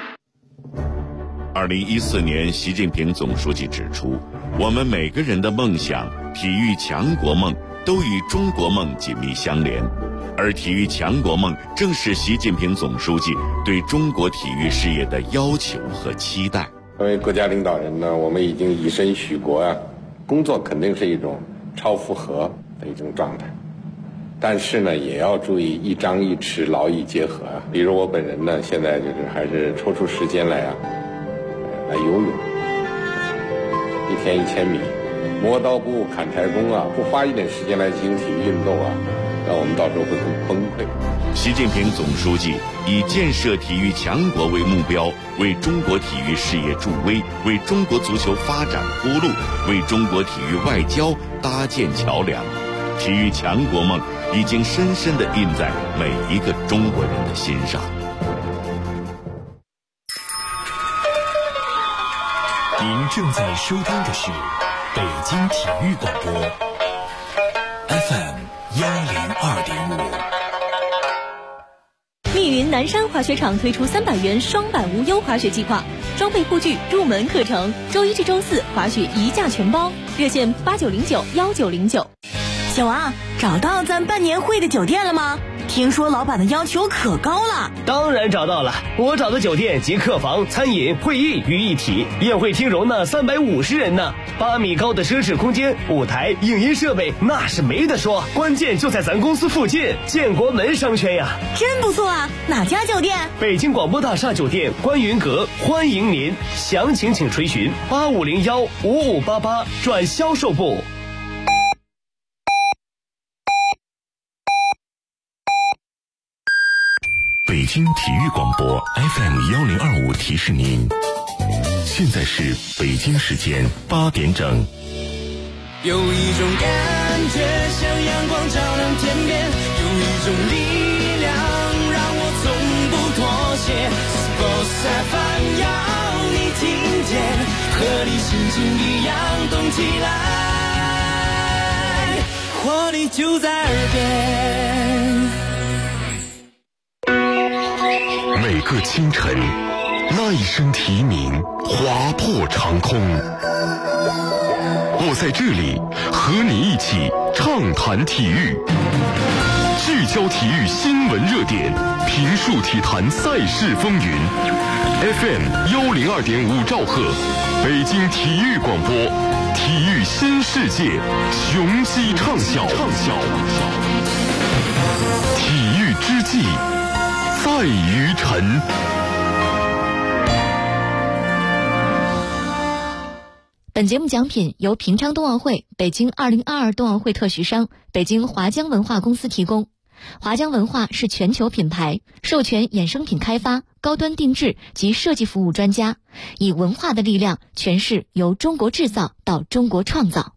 2014年，习近平总书记指出，我们每个人的梦想、体育强国梦都与中国梦紧密相连，而体育强国梦正是习近平总书记对中国体育事业的要求和期待。 作为国家领导人呢，我们已经以身许国啊，工作肯定是一种超负荷的一种状态，但是呢，也要注意一张一弛，劳逸结合啊。比如我本人呢，现在就是还是抽出时间来来游泳，一天1000米，磨刀不误砍柴工啊，不花一点时间来进行体育运动啊，那我们到时候会很崩溃。 习近平总书记以建设体育强国为目标，为中国体育事业助威，为中国足球发展铺路，为中国体育外交搭建桥梁。体育强国梦已经深深地印在每一个中国人的心上。 您正在收听的是北京体育广播 FM 102.5。 密云南山滑雪场推出300元双板无忧滑雪计划，装备护具、入门课程，周一至周四滑雪一价全包，热线89091909。 小王，找到咱办年会的酒店了吗？听说老板的要求可高了。 当然找到了，我找的酒店集客房、餐饮、会议于一体，宴会厅容纳350人呢，8米高的奢侈空间，舞台、影音设备那是没得说，关键就在咱公司附近，建国门商圈呀。 真不错啊！哪家酒店？ 北京广播大厦酒店观云阁，欢迎您，详情请垂询85015588转销售部。 北京体育广播 FM 1025提示您，现在是北京时间8点整。 有一种感觉像阳光照亮天边，有一种力量让我从不妥协。Sports FM 要你听见，和你心情一样动起来，活力就在耳边。 每个清晨，那一声啼鸣划破长空。我在这里和你一起畅谈体育，聚焦体育新闻热点，评述体坛赛事风云。FM 102.5兆赫，北京体育广播，体育新世界，雄鸡畅晓。体育之际，在于晨。 本节目奖品由平昌冬奥会、北京2022冬奥会特许商北京华江文化公司提供。华江文化是全球品牌，授权衍生品开发、高端定制及设计服务专家，以文化的力量诠释由中国制造到中国创造。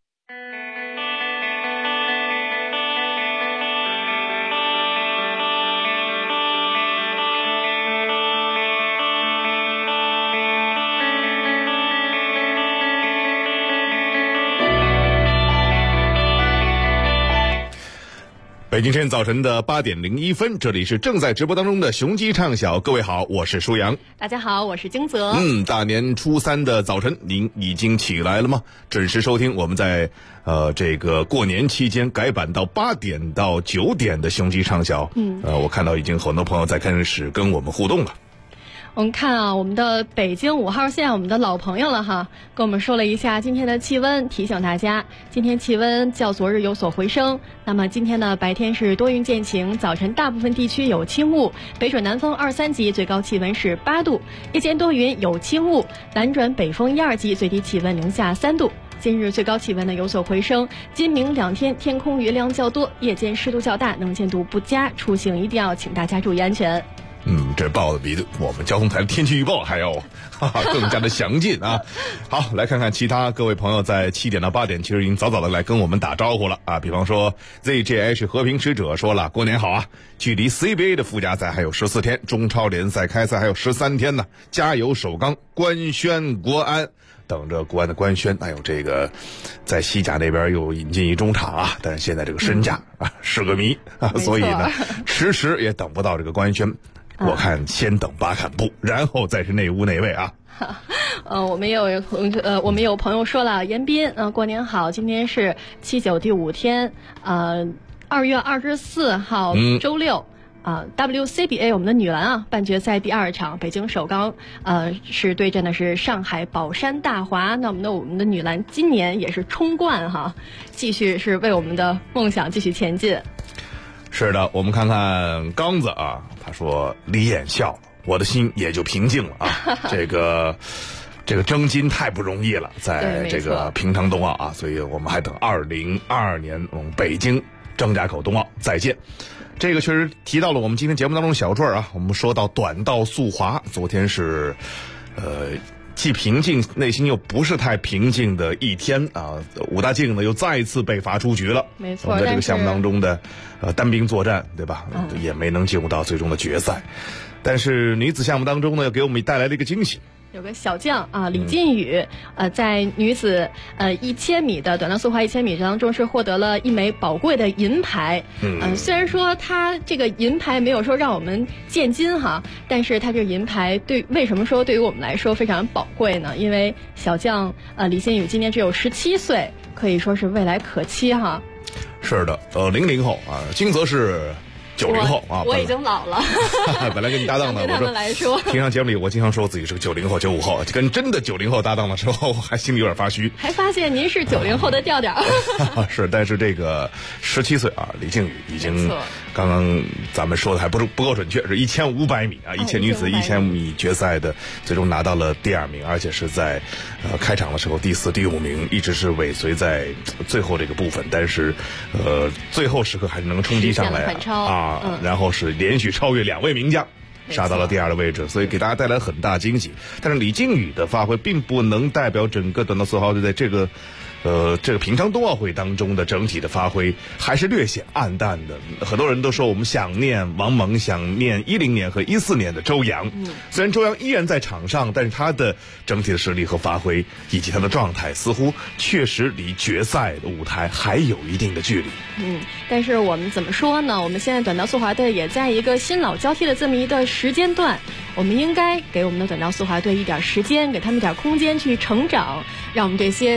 北京时间早晨的8点01分，这里是正在直播当中的雄鸡畅晓。各位好，我是舒阳。 大家好，我是京泽。 大年初3的早晨，您已经起来了吗？准时收听我们在这个过年期间改版到8点到9点的雄鸡畅晓。我看到已经很多朋友在开始跟我们互动了。 我们看啊，我们的北京5号线，我们的老朋友了哈，跟我们说了一下今天的气温，提醒大家，今天气温较昨日有所回升。那么今天呢，白天是多云见晴，早晨大部分地区有轻雾，北转南风2、3级，最高气温是8度；夜间多云有轻雾，南转北风1、2级，最低气温零下3度。今日最高气温呢有所回升，今明2天天空云量较多，夜间湿度较大，能见度不佳，出行一定要请大家注意安全。 这报的比我们交通台的天气预报还要更加的详尽啊！好，来看看其他各位朋友在7点到8点，其实已经早早的来跟我们打招呼了啊！比方说 ZJH 和平使者说了，过年好啊！距离 CBA 的附加赛还有14天，中超联赛开赛还有13天呢，加油首钢，官宣国安。等着国安的官宣，这个在西甲那边又引进一中场啊，但是现在这个身价是个谜啊，所以呢，迟迟也等不到这个官宣。我看先等巴坎布，然后再是内屋内卫啊。 我们有朋友说了，严斌，过年好，今天是7·9第5天，2月24号周六。WCBA 我们的女篮半决赛第2场，北京首钢是对阵的是上海宝山大华。那我们的女篮今年也是冲冠哈，继续是为我们的梦想继续前进。 是的，我们看看刚子啊，他说离眼笑，我的心也就平静了啊。这个争金太不容易了，在这个平昌冬奥啊，所以我们还等2022年北京张家口冬奥再见。这个确实提到了我们今天节目当中的小坠啊，我们说到短道速滑，昨天是既平静内心又不是太平静的一天啊。武大靖呢又再一次被罚出局了， 没错， 我们在这个项目当中的单兵作战，对吧？也没能进入到最终的决赛。但是女子项目当中呢，又给我们带来了一个惊喜。 有个小将啊，李靖宇，在女子1000米的短道速滑1000米当中是获得了一枚宝贵的银牌。虽然说他这个银牌没有说让我们见金哈，但是他这个银牌为什么说对于我们来说非常宝贵呢？因为小将李靖宇今年只有17岁，可以说是未来可期哈。 是的，00后啊，金泽是90后啊， 我已经老了。 本来跟你搭档呢， 对他们来说， 平常节目里我经常说自己是个90后、95后，跟真的90后搭档的时候，我还心里有点发虚。 还发现您是90后的调调。 是，但是这个17岁啊，李靖宇已经刚刚咱们说的还不够准确，是1500米啊，1000女子1000米决赛的，最终拿到了第2名，而且是在开场的时候第4、第5名，一直是尾随在最后这个部分，但是最后时刻还是能冲击上来啊。然后是连续超越2位名将，杀到了第2的位置，所以给大家带来很大惊喜。但是李靖宇的发挥并不能代表整个短道速滑队在这个平昌冬奥会当中的整体的发挥还是略显暗淡的。很多人都说我们想念王蒙，想念10年和14年的周洋。虽然周洋依然在场上，但是他的整体的实力和发挥以及他的状态似乎确实离决赛的舞台还有一定的距离。 但是我们怎么说呢？我们现在短道速滑队也在一个新老交替的这么一个时间段，我们应该给我们的短道速滑队一点时间，给他们一点空间去成长，让我们这些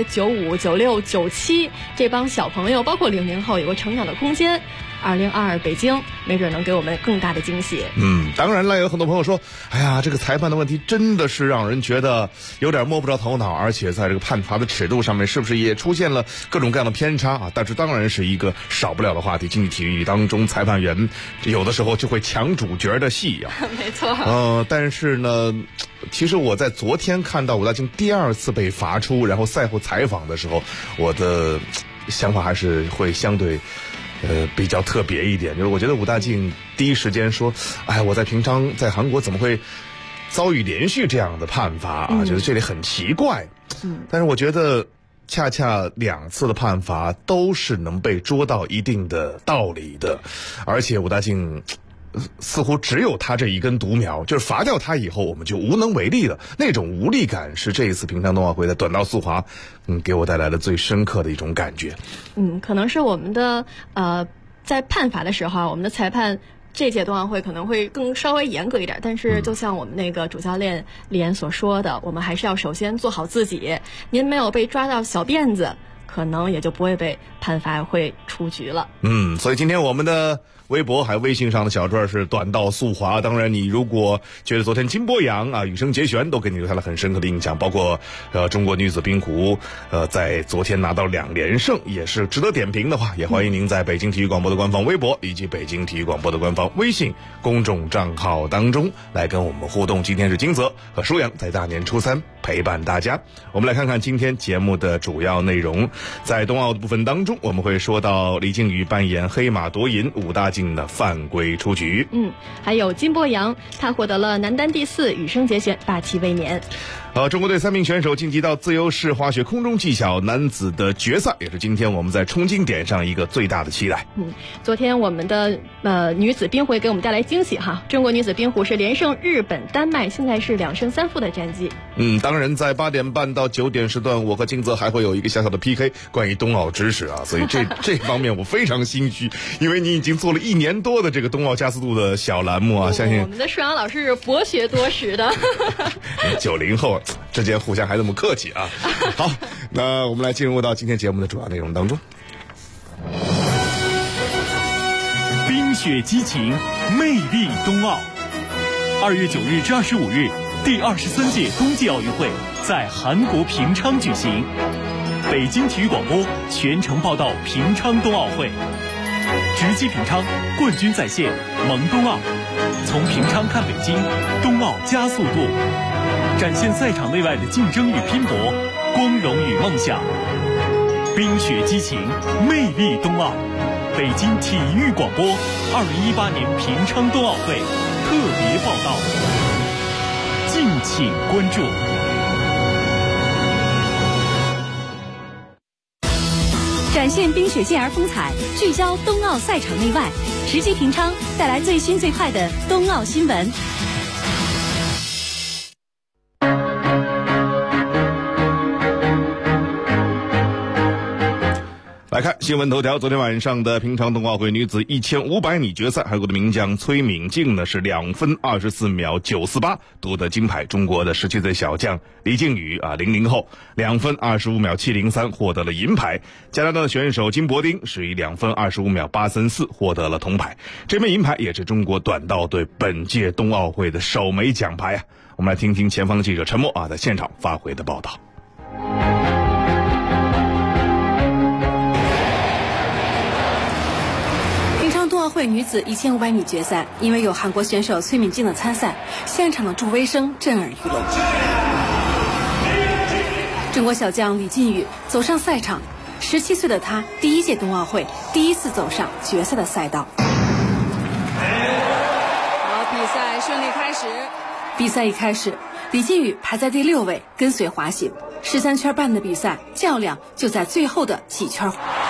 95、96、97这帮小朋友，包括00后有个成长的空间。2022北京没准能给我们更大的惊喜。 当然了，有很多朋友说，哎呀，这个裁判的问题真的是让人觉得有点摸不着头脑，而且在这个判罚的尺度上面是不是也出现了各种各样的偏差啊？但是当然是一个少不了的话题。竞技体育当中，裁判员有的时候就会抢主角的戏啊。 没错。 但是呢，其实我在昨天看到武大靖第2次被罚出，然后赛后采访的时候，我的想法还是会相对比较特别一点，就是我觉得武大靖第一时间说，哎，我在平昌在韩国怎么会遭遇连续这样的判罚啊？觉得这里很奇怪。但是我觉得恰恰2次的判罚都是能被捉到一定的道理的，而且武大靖似乎只有他这一根独苗，就是罚掉他以后我们就无能为力了，那种无力感是这一次平昌冬奥会的短道速滑给我带来的最深刻的一种感觉。 可能是我们的在判罚的时候，我们的裁判这届冬奥会可能会更稍微严格一点，但是就像我们那个主教练李岩所说的，我们还是要首先做好自己，您没有被抓到小辫子，可能也就不会被判罚会出局了。 所以今天我们的微博还有微信上的小传是短道速滑。当然你如果觉得昨天金波阳啊、羽生结弦都给你留下了很深刻的印象，包括中国女子冰壶在昨天拿到2连胜也是值得点评的话，也欢迎您在北京体育广播的官方微博以及北京体育广播的官方微信公众账号当中来跟我们互动。今天是金泽和舒阳在大年初3陪伴大家。我们来看看今天节目的主要内容。在冬奥的部分当中，我们会说到李靖宇扮演黑马夺银，武大靖的犯规出局。 还有金波阳，他获得了男单第4，羽生结弦霸气卫冕。 中国队3名选手晋级到自由式滑雪空中技巧男子的决赛，也是今天我们在冲金点上一个最大的期待。 昨天我们的女子冰壶也给我们带来惊喜哈，中国女子冰壶是连胜日本、丹麦，现在是2胜3负的战绩。 当然在8点半到9点时段，我和金泽还会有一个小小的 PK 关于冬奥知识啊，所以这方面我非常心虚，因为你已经做了1年多的这个冬奥加速度的小栏目啊，相信我们的舒阳老师是博学多识的。 90后之间互相还那么客气啊。好，那我们来进入到今天节目的主要内容当中。 冰雪激情，魅力冬奥。2月9日至25日，第23届冬季奥运会在韩国平昌举行。北京体育广播全程报道平昌冬奥会，直击平昌，冠军在线，萌冬奥。从平昌看北京，冬奥加速度，展现赛场内外的竞争与拼搏，光荣与梦想。冰雪激情，魅力冬奥。北京体育广播2018年平昌冬奥会特别报道，敬请关注。 展现冰雪健儿风采，聚焦冬奥赛场内外，直击平昌，带来最新最快的冬奥新闻。 来看新闻头条，昨天晚上的平昌冬奥会女子1500米决赛，韩国的名将崔敏静呢是2分24秒948夺得金牌，中国的17岁小将李靖宇00后2分25秒703获得了银牌，加拿大的选手金伯丁是以2分25秒834获得了铜牌，这枚银牌也是中国短道队本届冬奥会的首枚奖牌啊。我们来听听前方的记者陈默在现场发回的报道。 冬奥会女子1500米决赛，因为有韩国选手崔敏静的参赛，现场的助威声震耳欲聋。中国小将李靖宇走上赛场，17岁的他第1届冬奥会第一次走上决赛的赛道。 好，比赛顺利开始。 比赛一开始，李靖宇排在第6位，跟随滑行。13圈半的比赛，较量就在最后的几圈。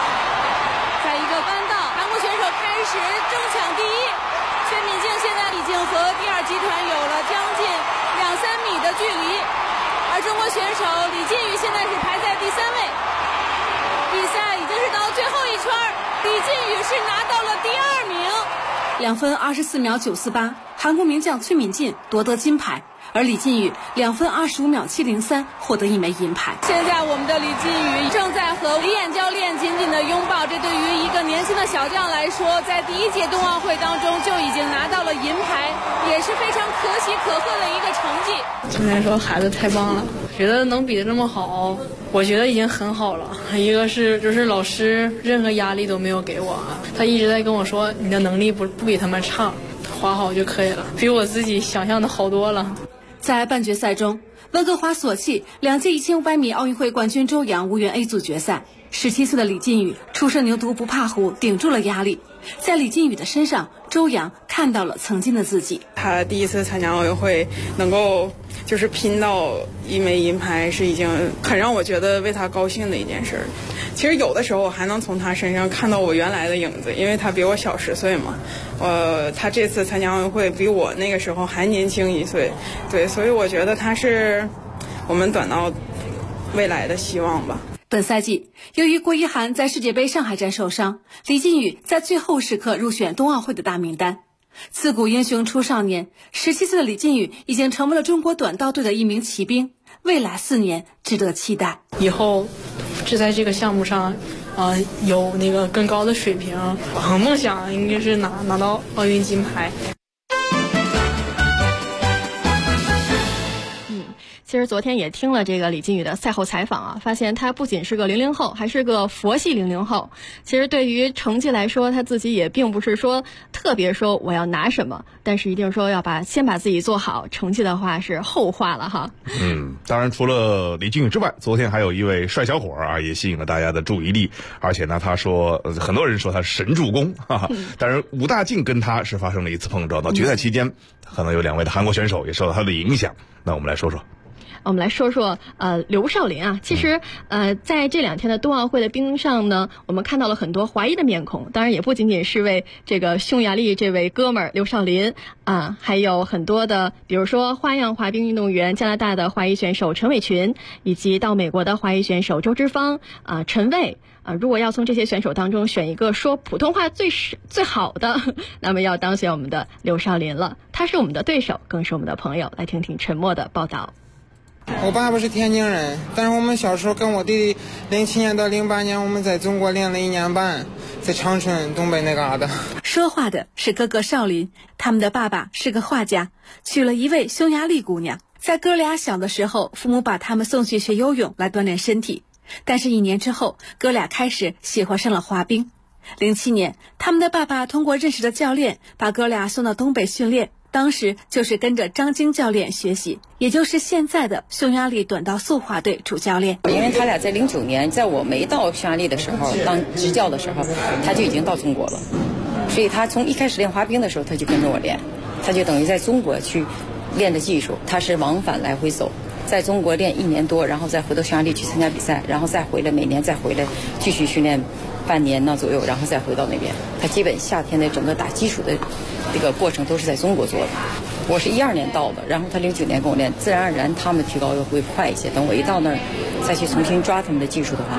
集团有了将近2-3米的距离，而中国选手李靖宇现在是排在第3位。比赛已经是到最后一圈，李靖宇是拿到了第2名 ，2分24秒948，韩国名将崔敏静夺得金牌，而李靖宇2分25秒703获得1枚银牌。 现在我们的李靖宇正在和李岩教练紧紧的拥抱，这对于一个年轻的小将来说，在第1届冬奥会当中就已经拿到了银牌，也是非常可喜可贺的一个成绩。 今天说孩子太棒了，觉得能比得这么好，我觉得已经很好了。一个是就是老师任何压力都没有给我，他一直在跟我说你的能力不比他们差，滑好就可以了，比我自己想象的好多了。 在半决赛中，温哥华索契2届1500米奥运会冠军周洋无缘 A 组决赛。17岁的李靖宇初生牛犊不怕虎，顶住了压力。在李靖宇的身上，周洋看到了曾经的自己。 他第一次参加奥运会，能够就是拼到1枚银牌，是已经很让我觉得为他高兴的一件事。其实有的时候我还能从他身上看到我原来的影子，因为他比我小10岁嘛。他这次参加奥运会比我那个时候还年轻1岁，对，所以我觉得他是我们短道未来的希望吧。 本赛季，由于郭一涵在世界杯上海站受伤，李靖宇在最后时刻入选冬奥会的大名单。自古英雄出少年，17岁的李靖宇已经成为了中国短道队的1名骑兵，未来4年值得期待。 以后只在这个项目上有那个更高的水平，梦想应该是拿到奥运金牌。 其实昨天也听了这个李靖宇的赛后采访啊，发现他不仅是个00后，还是个佛系00后。其实对于成绩来说，他自己也并不是说特别说我要拿什么，但是一定说要先把自己做好，成绩的话是后话了哈。 当然除了李靖宇之外，昨天还有一位帅小伙也吸引了大家的注意力，而且呢，他说很多人说他是神助攻，但是武大靖跟他是发生了一次碰撞，到决赛期间，可能有2位的韩国选手也受到他的影响。那我们来说说。 我们来说说刘少林啊，其实在这2天的冬奥会的冰上呢，我们看到了很多华裔的面孔，当然也不仅仅是为这个匈牙利这位哥们儿刘少林还有很多的，比如说花样滑冰运动员加拿大的华裔选手陈伟群，以及到美国的华裔选手周之芳陈蔚。如果要从这些选手当中选一个说普通话最好的，那么要当选我们的刘少林了。他是我们的对手，更是我们的朋友。来听听陈默的报道。 我爸爸是天津人，但是我们小时候跟我弟弟07年到08年我们在中国练了1年半，在长春东北那嘎达。 说话的是哥哥少林，他们的爸爸是个画家，娶了一位匈牙利姑娘。在哥俩小的时候，父母把他们送去学游泳来锻炼身体，但是1年之后，哥俩开始喜欢上了滑冰。07年，他们的爸爸通过认识的教练把哥俩送到东北训练，当时就是跟着张晶教练学习，也就是现在的匈牙利短道速滑队主教练。 因为他俩在09年，在我没到匈牙利的时候当执教的时候，他就已经到中国了，所以他从一开始练滑冰的时候他就跟着我练，他就等于在中国去练的技术，他是往返来回走，在中国练1年多，然后再回到匈牙利去参加比赛，然后再回来，每年再回来继续训练半年呢左右，然后再回到那边。他基本夏天的整个打基础的这个过程都是在中国做的。我是12年到的，然后他09年跟我练，自然而然他们提高会快一些。等我一到那儿再去重新抓他们的技术的话，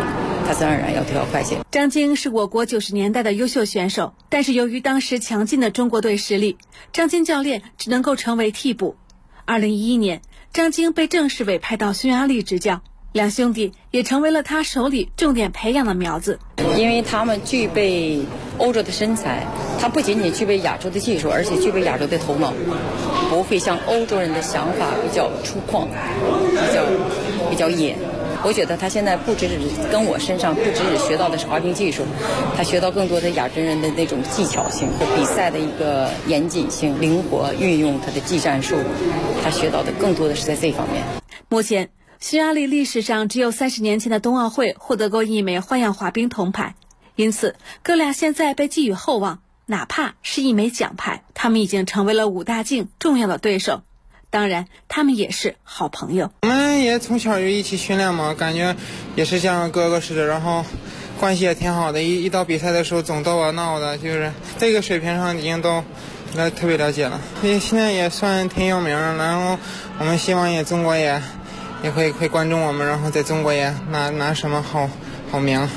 他自然而然要跳快些。 张晶是我国90年代的优秀选手，但是由于当时强劲的中国队实力，张晶教练只能够成为替补。2011年，张晶被正式委派到匈牙利执教，两兄弟也成为了他手里重点培养的苗子。 因为他们具备欧洲的身材，他不仅仅具备亚洲的技术，而且具备亚洲的头脑，不会像欧洲人的想法比较粗犷，比较野。我觉得他现在不只是跟我身上不只是学到的是滑冰技术，他学到更多的亚洲人的那种技巧性和比赛的一个严谨性，灵活运用他的技战术，他学到的更多的是在这方面。 目前匈牙利历史上只有30年前的冬奥会获得过1枚花样滑冰铜牌，因此哥俩现在被寄予厚望，哪怕是1枚奖牌，他们已经成为了武大靖重要的对手。当然他们也是好朋友， 我们也从小就一起训练嘛，感觉也是像哥哥似的，然后关系也挺好的，一到比赛的时候总逗我闹的，就是这个水平上已经都特别了解了，现在也算挺有名了。然后我们希望中国也会关注我们，然后在中国也拿什么好名。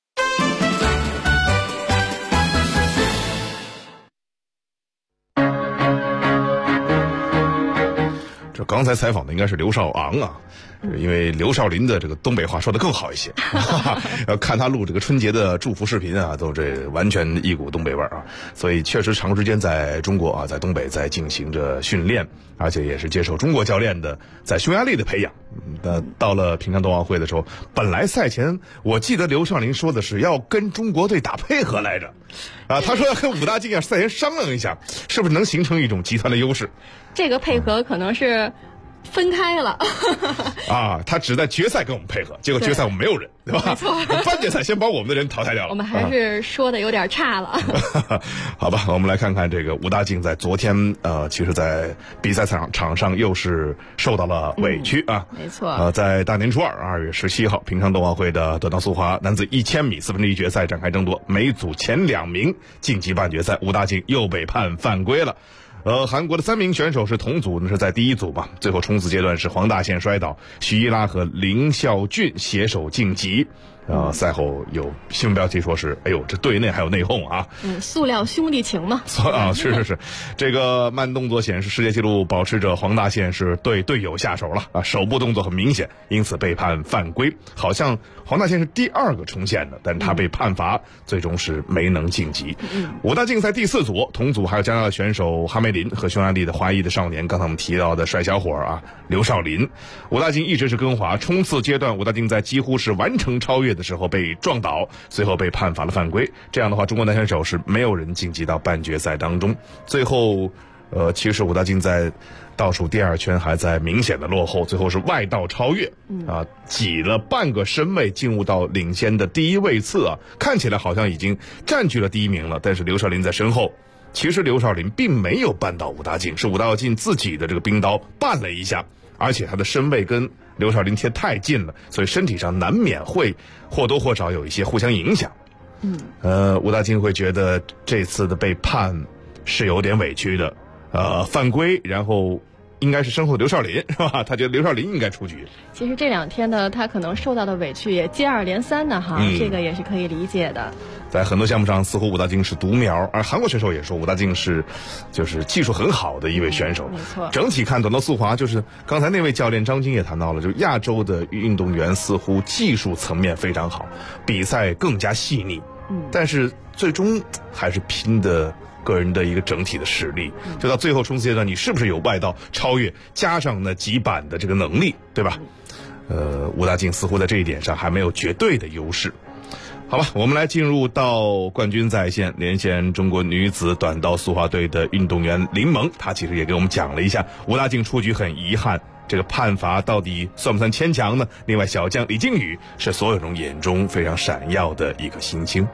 这刚才采访的应该是刘少昂啊，因为刘少林的这个东北话说得更好一些，要看他录这个春节的祝福视频啊，都这完全一股东北味啊，所以确实长时间在中国啊，在东北在进行着训练，而且也是接受中国教练的在匈牙利的培养。到了平昌冬奥会的时候，本来赛前我记得刘少林说的是要跟中国队打配合来着，啊，他说要跟武大靖赛前商量一下，是不是能形成一种集团的优势。 这个配合可能是分开了啊，他只在决赛跟我们配合，结果决赛我们没有人，对吧？ 没错， 半决赛先把我们的人淘汰掉了。 我们还是说的有点差了。 好吧，我们来看看这个武大靖在昨天其实在比赛场上又是受到了委屈啊。 没错。 在大年初二2月17号平昌冬奥会的短道速滑男子1000米1/4决赛展开争夺，每组前2名晋级半决赛，武大靖又被判犯规了。韩国的3名选手是同组，那是在第一组吧。最后冲刺阶段是黄大宪摔倒，徐一拉和林孝俊携手晋级。赛后有新闻标题说是，哎呦，这队内还有内讧啊！ 塑料兄弟情嘛。 啊，是，这个慢动作显示世界纪录保持者黄大宪是对队友下手了啊，手部动作很明显，因此被判犯规。好像黄大宪是第2个冲线的，但是他被判罚，最终是没能晋级。武大靖在第4组，同组还有加拿大选手哈梅林和匈牙利的华裔的少年，刚才我们提到的帅小伙啊刘少林。武大靖一直是跟滑，冲刺阶段武大靖在几乎是完成超越的时候被撞倒，随后被判罚了犯规。这样的话，中国男选手是没有人晋级到半决赛当中。最后其实武大靖在倒数第2圈还在明显的落后，最后是外道超越挤了半个身位进入到领先的第1位次啊，看起来好像已经占据了第1名了。但是刘少林在身后，其实刘少林并没有绊倒武大靖，是武大靖自己的这个冰刀绊了一下，而且他的身位跟刘少林贴太近了，所以身体上难免会或多或少有一些互相影响。武大靖会觉得这次的被判是有点委屈的，犯规，然后应该是身后的刘少林，是吧？他觉得刘少林应该出局。 其实这2天呢，他可能受到的委屈也接二连三的哈，这个也是可以理解的。 在很多项目上，似乎武大靖是独苗，而韩国选手也说武大靖是就是技术很好的一位选手。 没错。 整体看短道速滑，就是刚才那位教练张晶也谈到了，就是亚洲的运动员似乎技术层面非常好，比赛更加细腻。但是最终还是拼的个人的一个整体的实力，就到最后冲刺阶段，你是不是有外道超越，加上那几板的这个能力，对吧？武大靖似乎在这一点上还没有绝对的优势。好吧，我们来进入到冠军在线，连线中国女子短道速滑队的运动员林萌，她其实也给我们讲了一下武大靖出局很遗憾，这个判罚到底算不算牵强呢？另外，小将李靖宇是所有人眼中非常闪耀的一颗新星。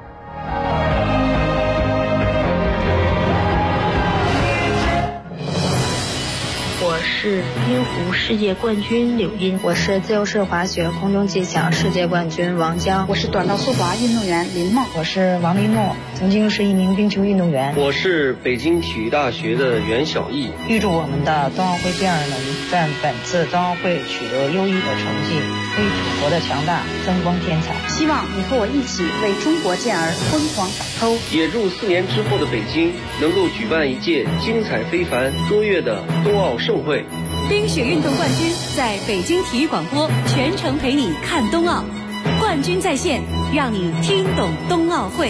我是冰壶世界冠军柳茵， 我是自由式滑雪空中技巧世界冠军王娇， 我是短道速滑运动员林梦， 我是王丽诺， 曾经是一名冰球运动员。 我是北京体育大学的袁小艺。 预祝我们的冬奥会健儿能在本次冬奥会取得优异的成绩，为祖国的强大增光添彩。 希望你和我一起为中国健儿疯狂打 call。 也祝4年之后的北京能够举办一届精彩非凡、卓越的冬奥盛会。 冰雪运动冠军在北京体育广播全程陪你看冬奥，冠军在线，让你听懂冬奥会。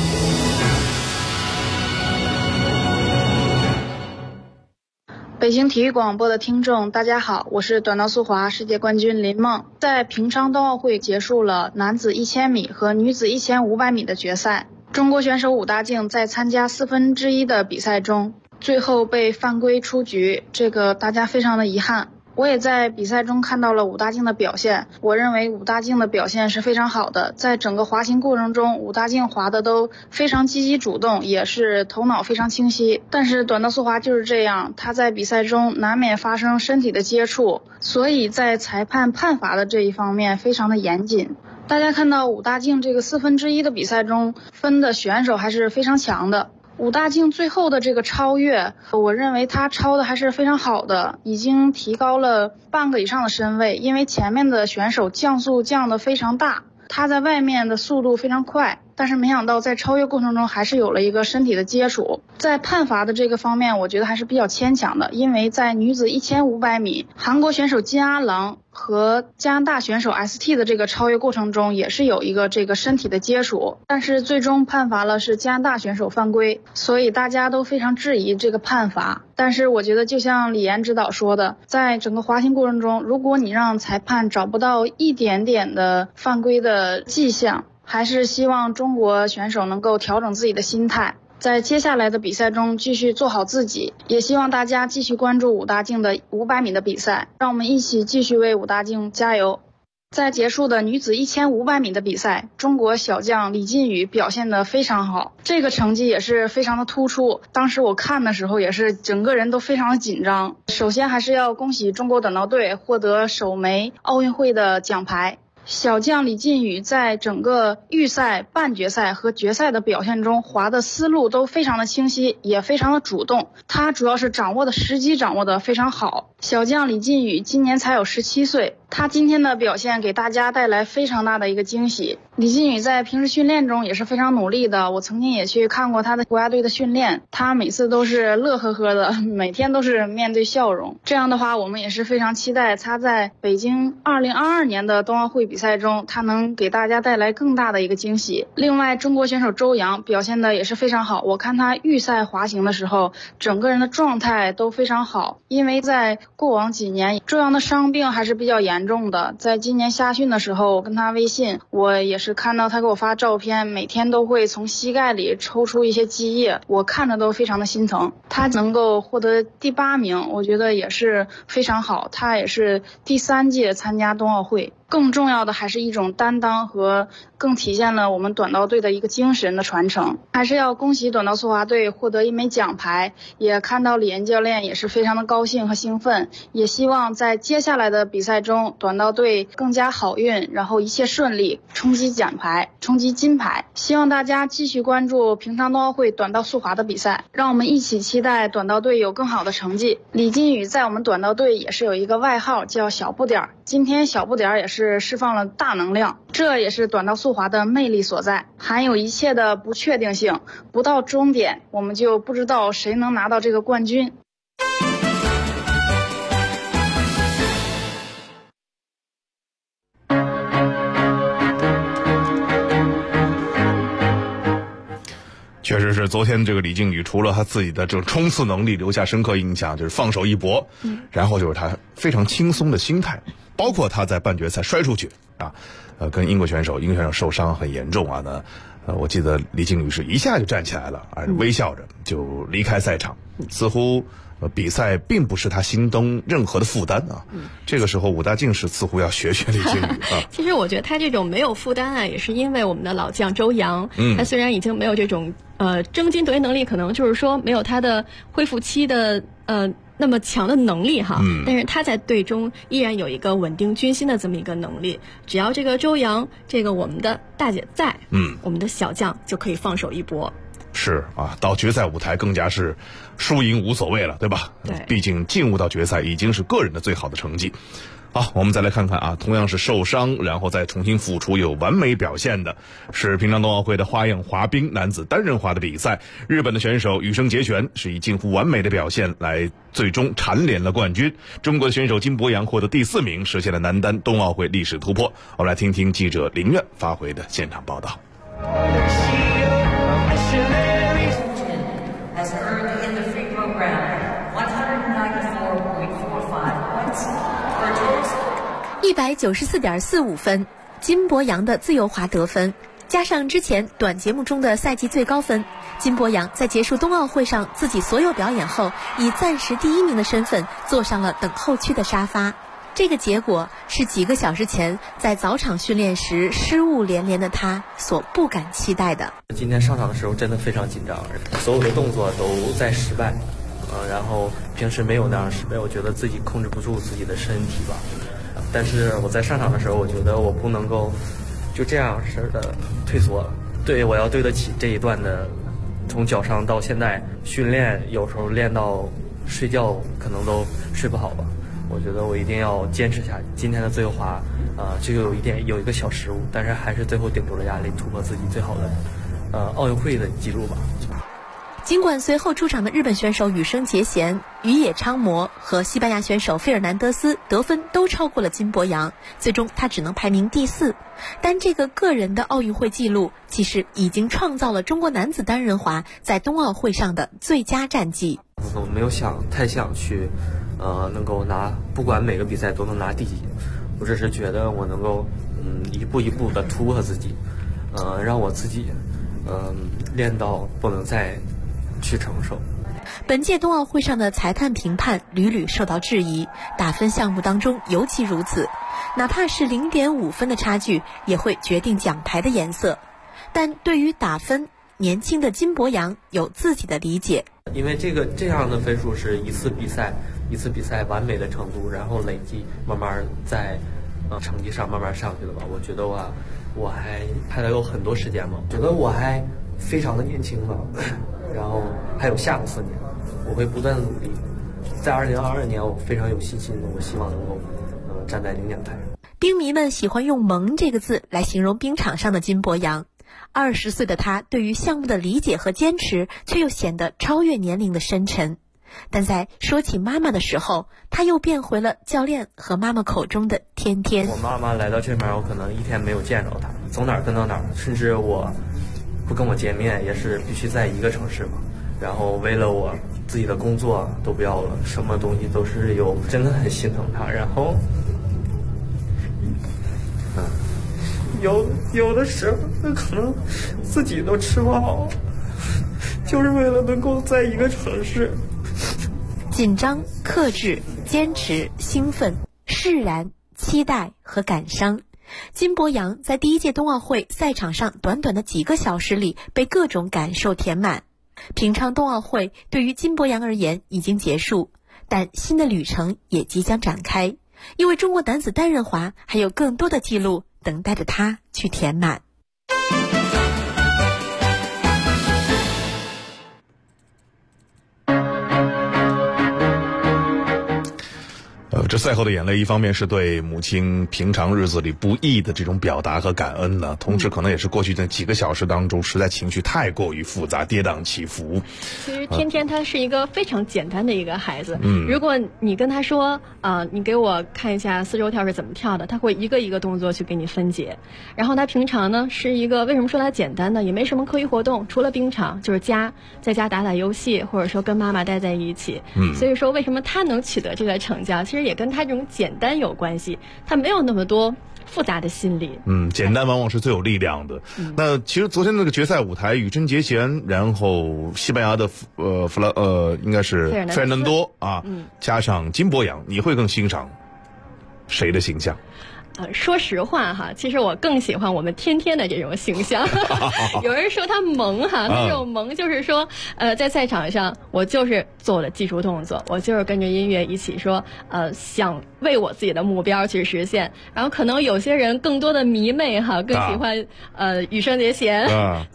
北京体育广播的听众大家好，我是短道速滑世界冠军林梦。在平昌冬奥会结束了男子1000米和女子1500米的决赛，中国选手武大靖在参加1/4的比赛中最后被犯规出局，这个大家非常的遗憾。我也在比赛中看到了武大靖的表现，我认为武大靖的表现是非常好的，在整个滑行过程中，武大靖滑的都非常积极主动，也是头脑非常清晰。但是短道速滑就是这样，他在比赛中难免发生身体的接触，所以在裁判判罚的这一方面非常的严谨。大家看到武大靖这个1/4的比赛中分的选手还是非常强的。武大靖最后的这个超越，我认为他超的还是非常好的，已经提高了半个以上的身位，因为前面的选手降速降得非常大，他在外面的速度非常快，但是没想到在超越过程中还是有了一个身体的接触。在判罚的这个方面，我觉得还是比较牵强的，因为在女子1500米，韩国选手金阿郎和加拿大选手 ST 的这个超越过程中也是有一个这个身体的接触，但是最终判罚了是加拿大选手犯规，所以大家都非常质疑这个判罚。但是我觉得就像李岩指导说的，在整个滑行过程中，如果你让裁判找不到一点点的犯规的迹象，还是希望中国选手能够调整自己的心态，在接下来的比赛中继续做好自己，也希望大家继续关注武大靖的500米的比赛，让我们一起继续为武大靖加油。在结束的女子1500米的比赛，中国小将李金宇表现得非常好，这个成绩也是非常的突出。当时我看的时候也是整个人都非常的紧张。首先还是要恭喜中国短道队获得首枚奥运会的奖牌。小将李金宇在整个预赛、半决赛和决赛的表现中，滑的思路都非常的清晰，也非常的主动。他主要是掌握的时机掌握的非常好。小将李金宇今年才有17岁，他今天的表现给大家带来非常大的一个惊喜。李金宇在平时训练中也是非常努力的，我曾经也去看过他的国家队的训练，他每次都是乐呵呵的，每天都是面对笑容。这样的话，我们也是非常期待他在北京2022年的冬奥会比赛中，他能给大家带来更大的一个惊喜。另外，中国选手周洋表现的也是非常好，我看他预赛滑行的时候，整个人的状态都非常好，因为在过往几年，周洋的伤病还是比较严重的。在今年夏训的时候，我跟他微信，我也是看到他给我发照片，每天都会从膝盖里抽出一些积液，我看着都非常的心疼。他能够获得第8名，我觉得也是非常好，他也是第3届参加冬奥会。更重要的还是一种担当和更体现了我们短道队的一个精神的传承。还是要恭喜短道速滑队获得1枚奖牌，也看到李岩教练也是非常的高兴和兴奋，也希望在接下来的比赛中短道队更加好运，然后一切顺利，冲击奖牌，冲击金牌。希望大家继续关注平昌冬奥会短道速滑的比赛，让我们一起期待短道队有更好的成绩。李金宇在我们短道队也是有一个外号叫小不点儿，今天小不点儿也是释放了大能量，这也是短道速滑的魅力所在，含有一切的不确定性，不到终点我们就不知道谁能拿到这个冠军。 确实是，昨天这个李靖宇除了他自己的这种冲刺能力留下深刻印象，就是放手一搏，然后就是他非常轻松的心态，包括他在半决赛摔出去啊，跟英国选手受伤很严重啊，我记得李靖宇是一下就站起来了，微笑着就离开赛场，似乎比赛并不是他心中任何的负担啊。这个时候武大靖是似乎要学学李靖宇啊。 其实我觉得他这种没有负担啊，也是因为我们的老将周洋，他虽然已经没有这种争金夺银能力，可能就是说没有他的恢复期的那么强的能力哈，但是他在队中依然有一个稳定军心的这么一个能力。只要这个周洋，这个我们的大姐在，我们的小将就可以放手一搏。 是啊，到决赛舞台更加是输赢无所谓了，对吧？ 对， 毕竟进入到决赛已经是个人的最好的成绩。好，我们再来看看啊，同样是受伤然后再重新复出有完美表现的是平昌冬奥会的花样滑冰男子单人滑的比赛，日本的选手羽生结弦是以近乎完美的表现来最终蝉联了冠军，中国的选手金博洋获得第4名，实现了男单冬奥会历史突破。我们来听听记者林苑发回的现场报道。 194.45分，金博洋的自由滑得分，加上之前短节目中的赛季最高分，金博洋在结束冬奥会上自己所有表演后，以暂时第1名的身份坐上了等候区的沙发。这个结果是几个小时前在早场训练时失误连连的他所不敢期待的。 今天上场的时候真的非常紧张，所有的动作都在失败，然后平时没有那样失败，我觉得自己控制不住自己的身体吧。但是我在上场的时候，我觉得我不能够就这样式的退缩了。对，我要对得起这一段的，从脚伤到现在训练，有时候练到睡觉可能都睡不好吧。我觉得我一定要坚持下去。今天的自由滑，这个有一个小失误，但是还是最后顶住了压力，突破自己最好的奥运会的记录吧。 尽管随后出场的日本选手羽生结弦、宇野昌磨和西班牙选手费尔南德斯得分都超过了金博洋，最终他只能排名第4。但这个个人的奥运会纪录其实已经创造了中国男子单人滑在冬奥会上的最佳战绩。 我没有太想去能够拿，不管每个比赛都能拿第几，我只是觉得我能够一步一步的突破自己，让我自己练到不能再去承受。 本届冬奥会上的裁判评判屡屡受到质疑，打分项目当中尤其如此，哪怕是0.5分的差距也会决定奖牌的颜色。但对于打分，年轻的金博洋有自己的理解。 因为这样的分数是一次比赛完美的程度，然后累积慢慢在成绩上慢慢上去了吧。我觉得我还有很多时间嘛，觉得我还非常的年轻吧，然后还有下个4年，我会不断的努力。在2022年，我非常有信心的，我希望能够站在领奖台上。 冰迷们喜欢用萌这个字来形容冰场上的金博洋。20岁的他对于项目的理解和坚持，却又显得超越年龄的深沉。但在说起妈妈的时候，他又变回了教练和妈妈口中的天天。 我妈妈来到这边，我可能一天没有见着她，走哪儿跟到哪儿，甚至我不跟我见面也是必须在一个城市嘛。然后为了我自己的工作都不要了，什么东西都是真的很心疼她。然后有的时候可能自己都吃不好，就是为了能够在一个城市。 紧张、克制、坚持、兴奋、释然、期待和感伤。金博洋在第1届冬奥会赛场上短短的几个小时里被各种感受填满。平昌冬奥会对于金博洋而言已经结束，但新的旅程也即将展开，因为中国男子单人滑还有更多的记录等待着他去填满。 这赛后的眼泪，一方面是对母亲平常日子里不易的这种表达和感恩呢，同时可能也是过去的几个小时当中，实在情绪太过于复杂，跌宕起伏。 其实天天他是一个非常简单的一个孩子，如果你跟他说你给我看一下4周跳是怎么跳的，他会一个一个动作去给你分解。然后他平常呢是一个，为什么说他简单呢？也没什么课余活动，除了冰场就是在家打打游戏，或者说跟妈妈待在一起。所以说为什么他能取得这个成绩，其实也跟他这种简单有关系，他没有那么多复杂的心理。 简单往往是最有力量的。那其实昨天那个决赛舞台，羽生结弦，然后西班牙的应该是费尔南多啊，加上金博洋，你会更欣赏谁的形象？ 说实话哈，其实我更喜欢我们天天的这种形象。有人说他萌哈，他这种萌就是说，在赛场上我就是做我的技术动作，我就是跟着音乐一起说，想为我自己的目标去实现。然后可能有些人更多的迷妹哈，更喜欢羽生结弦。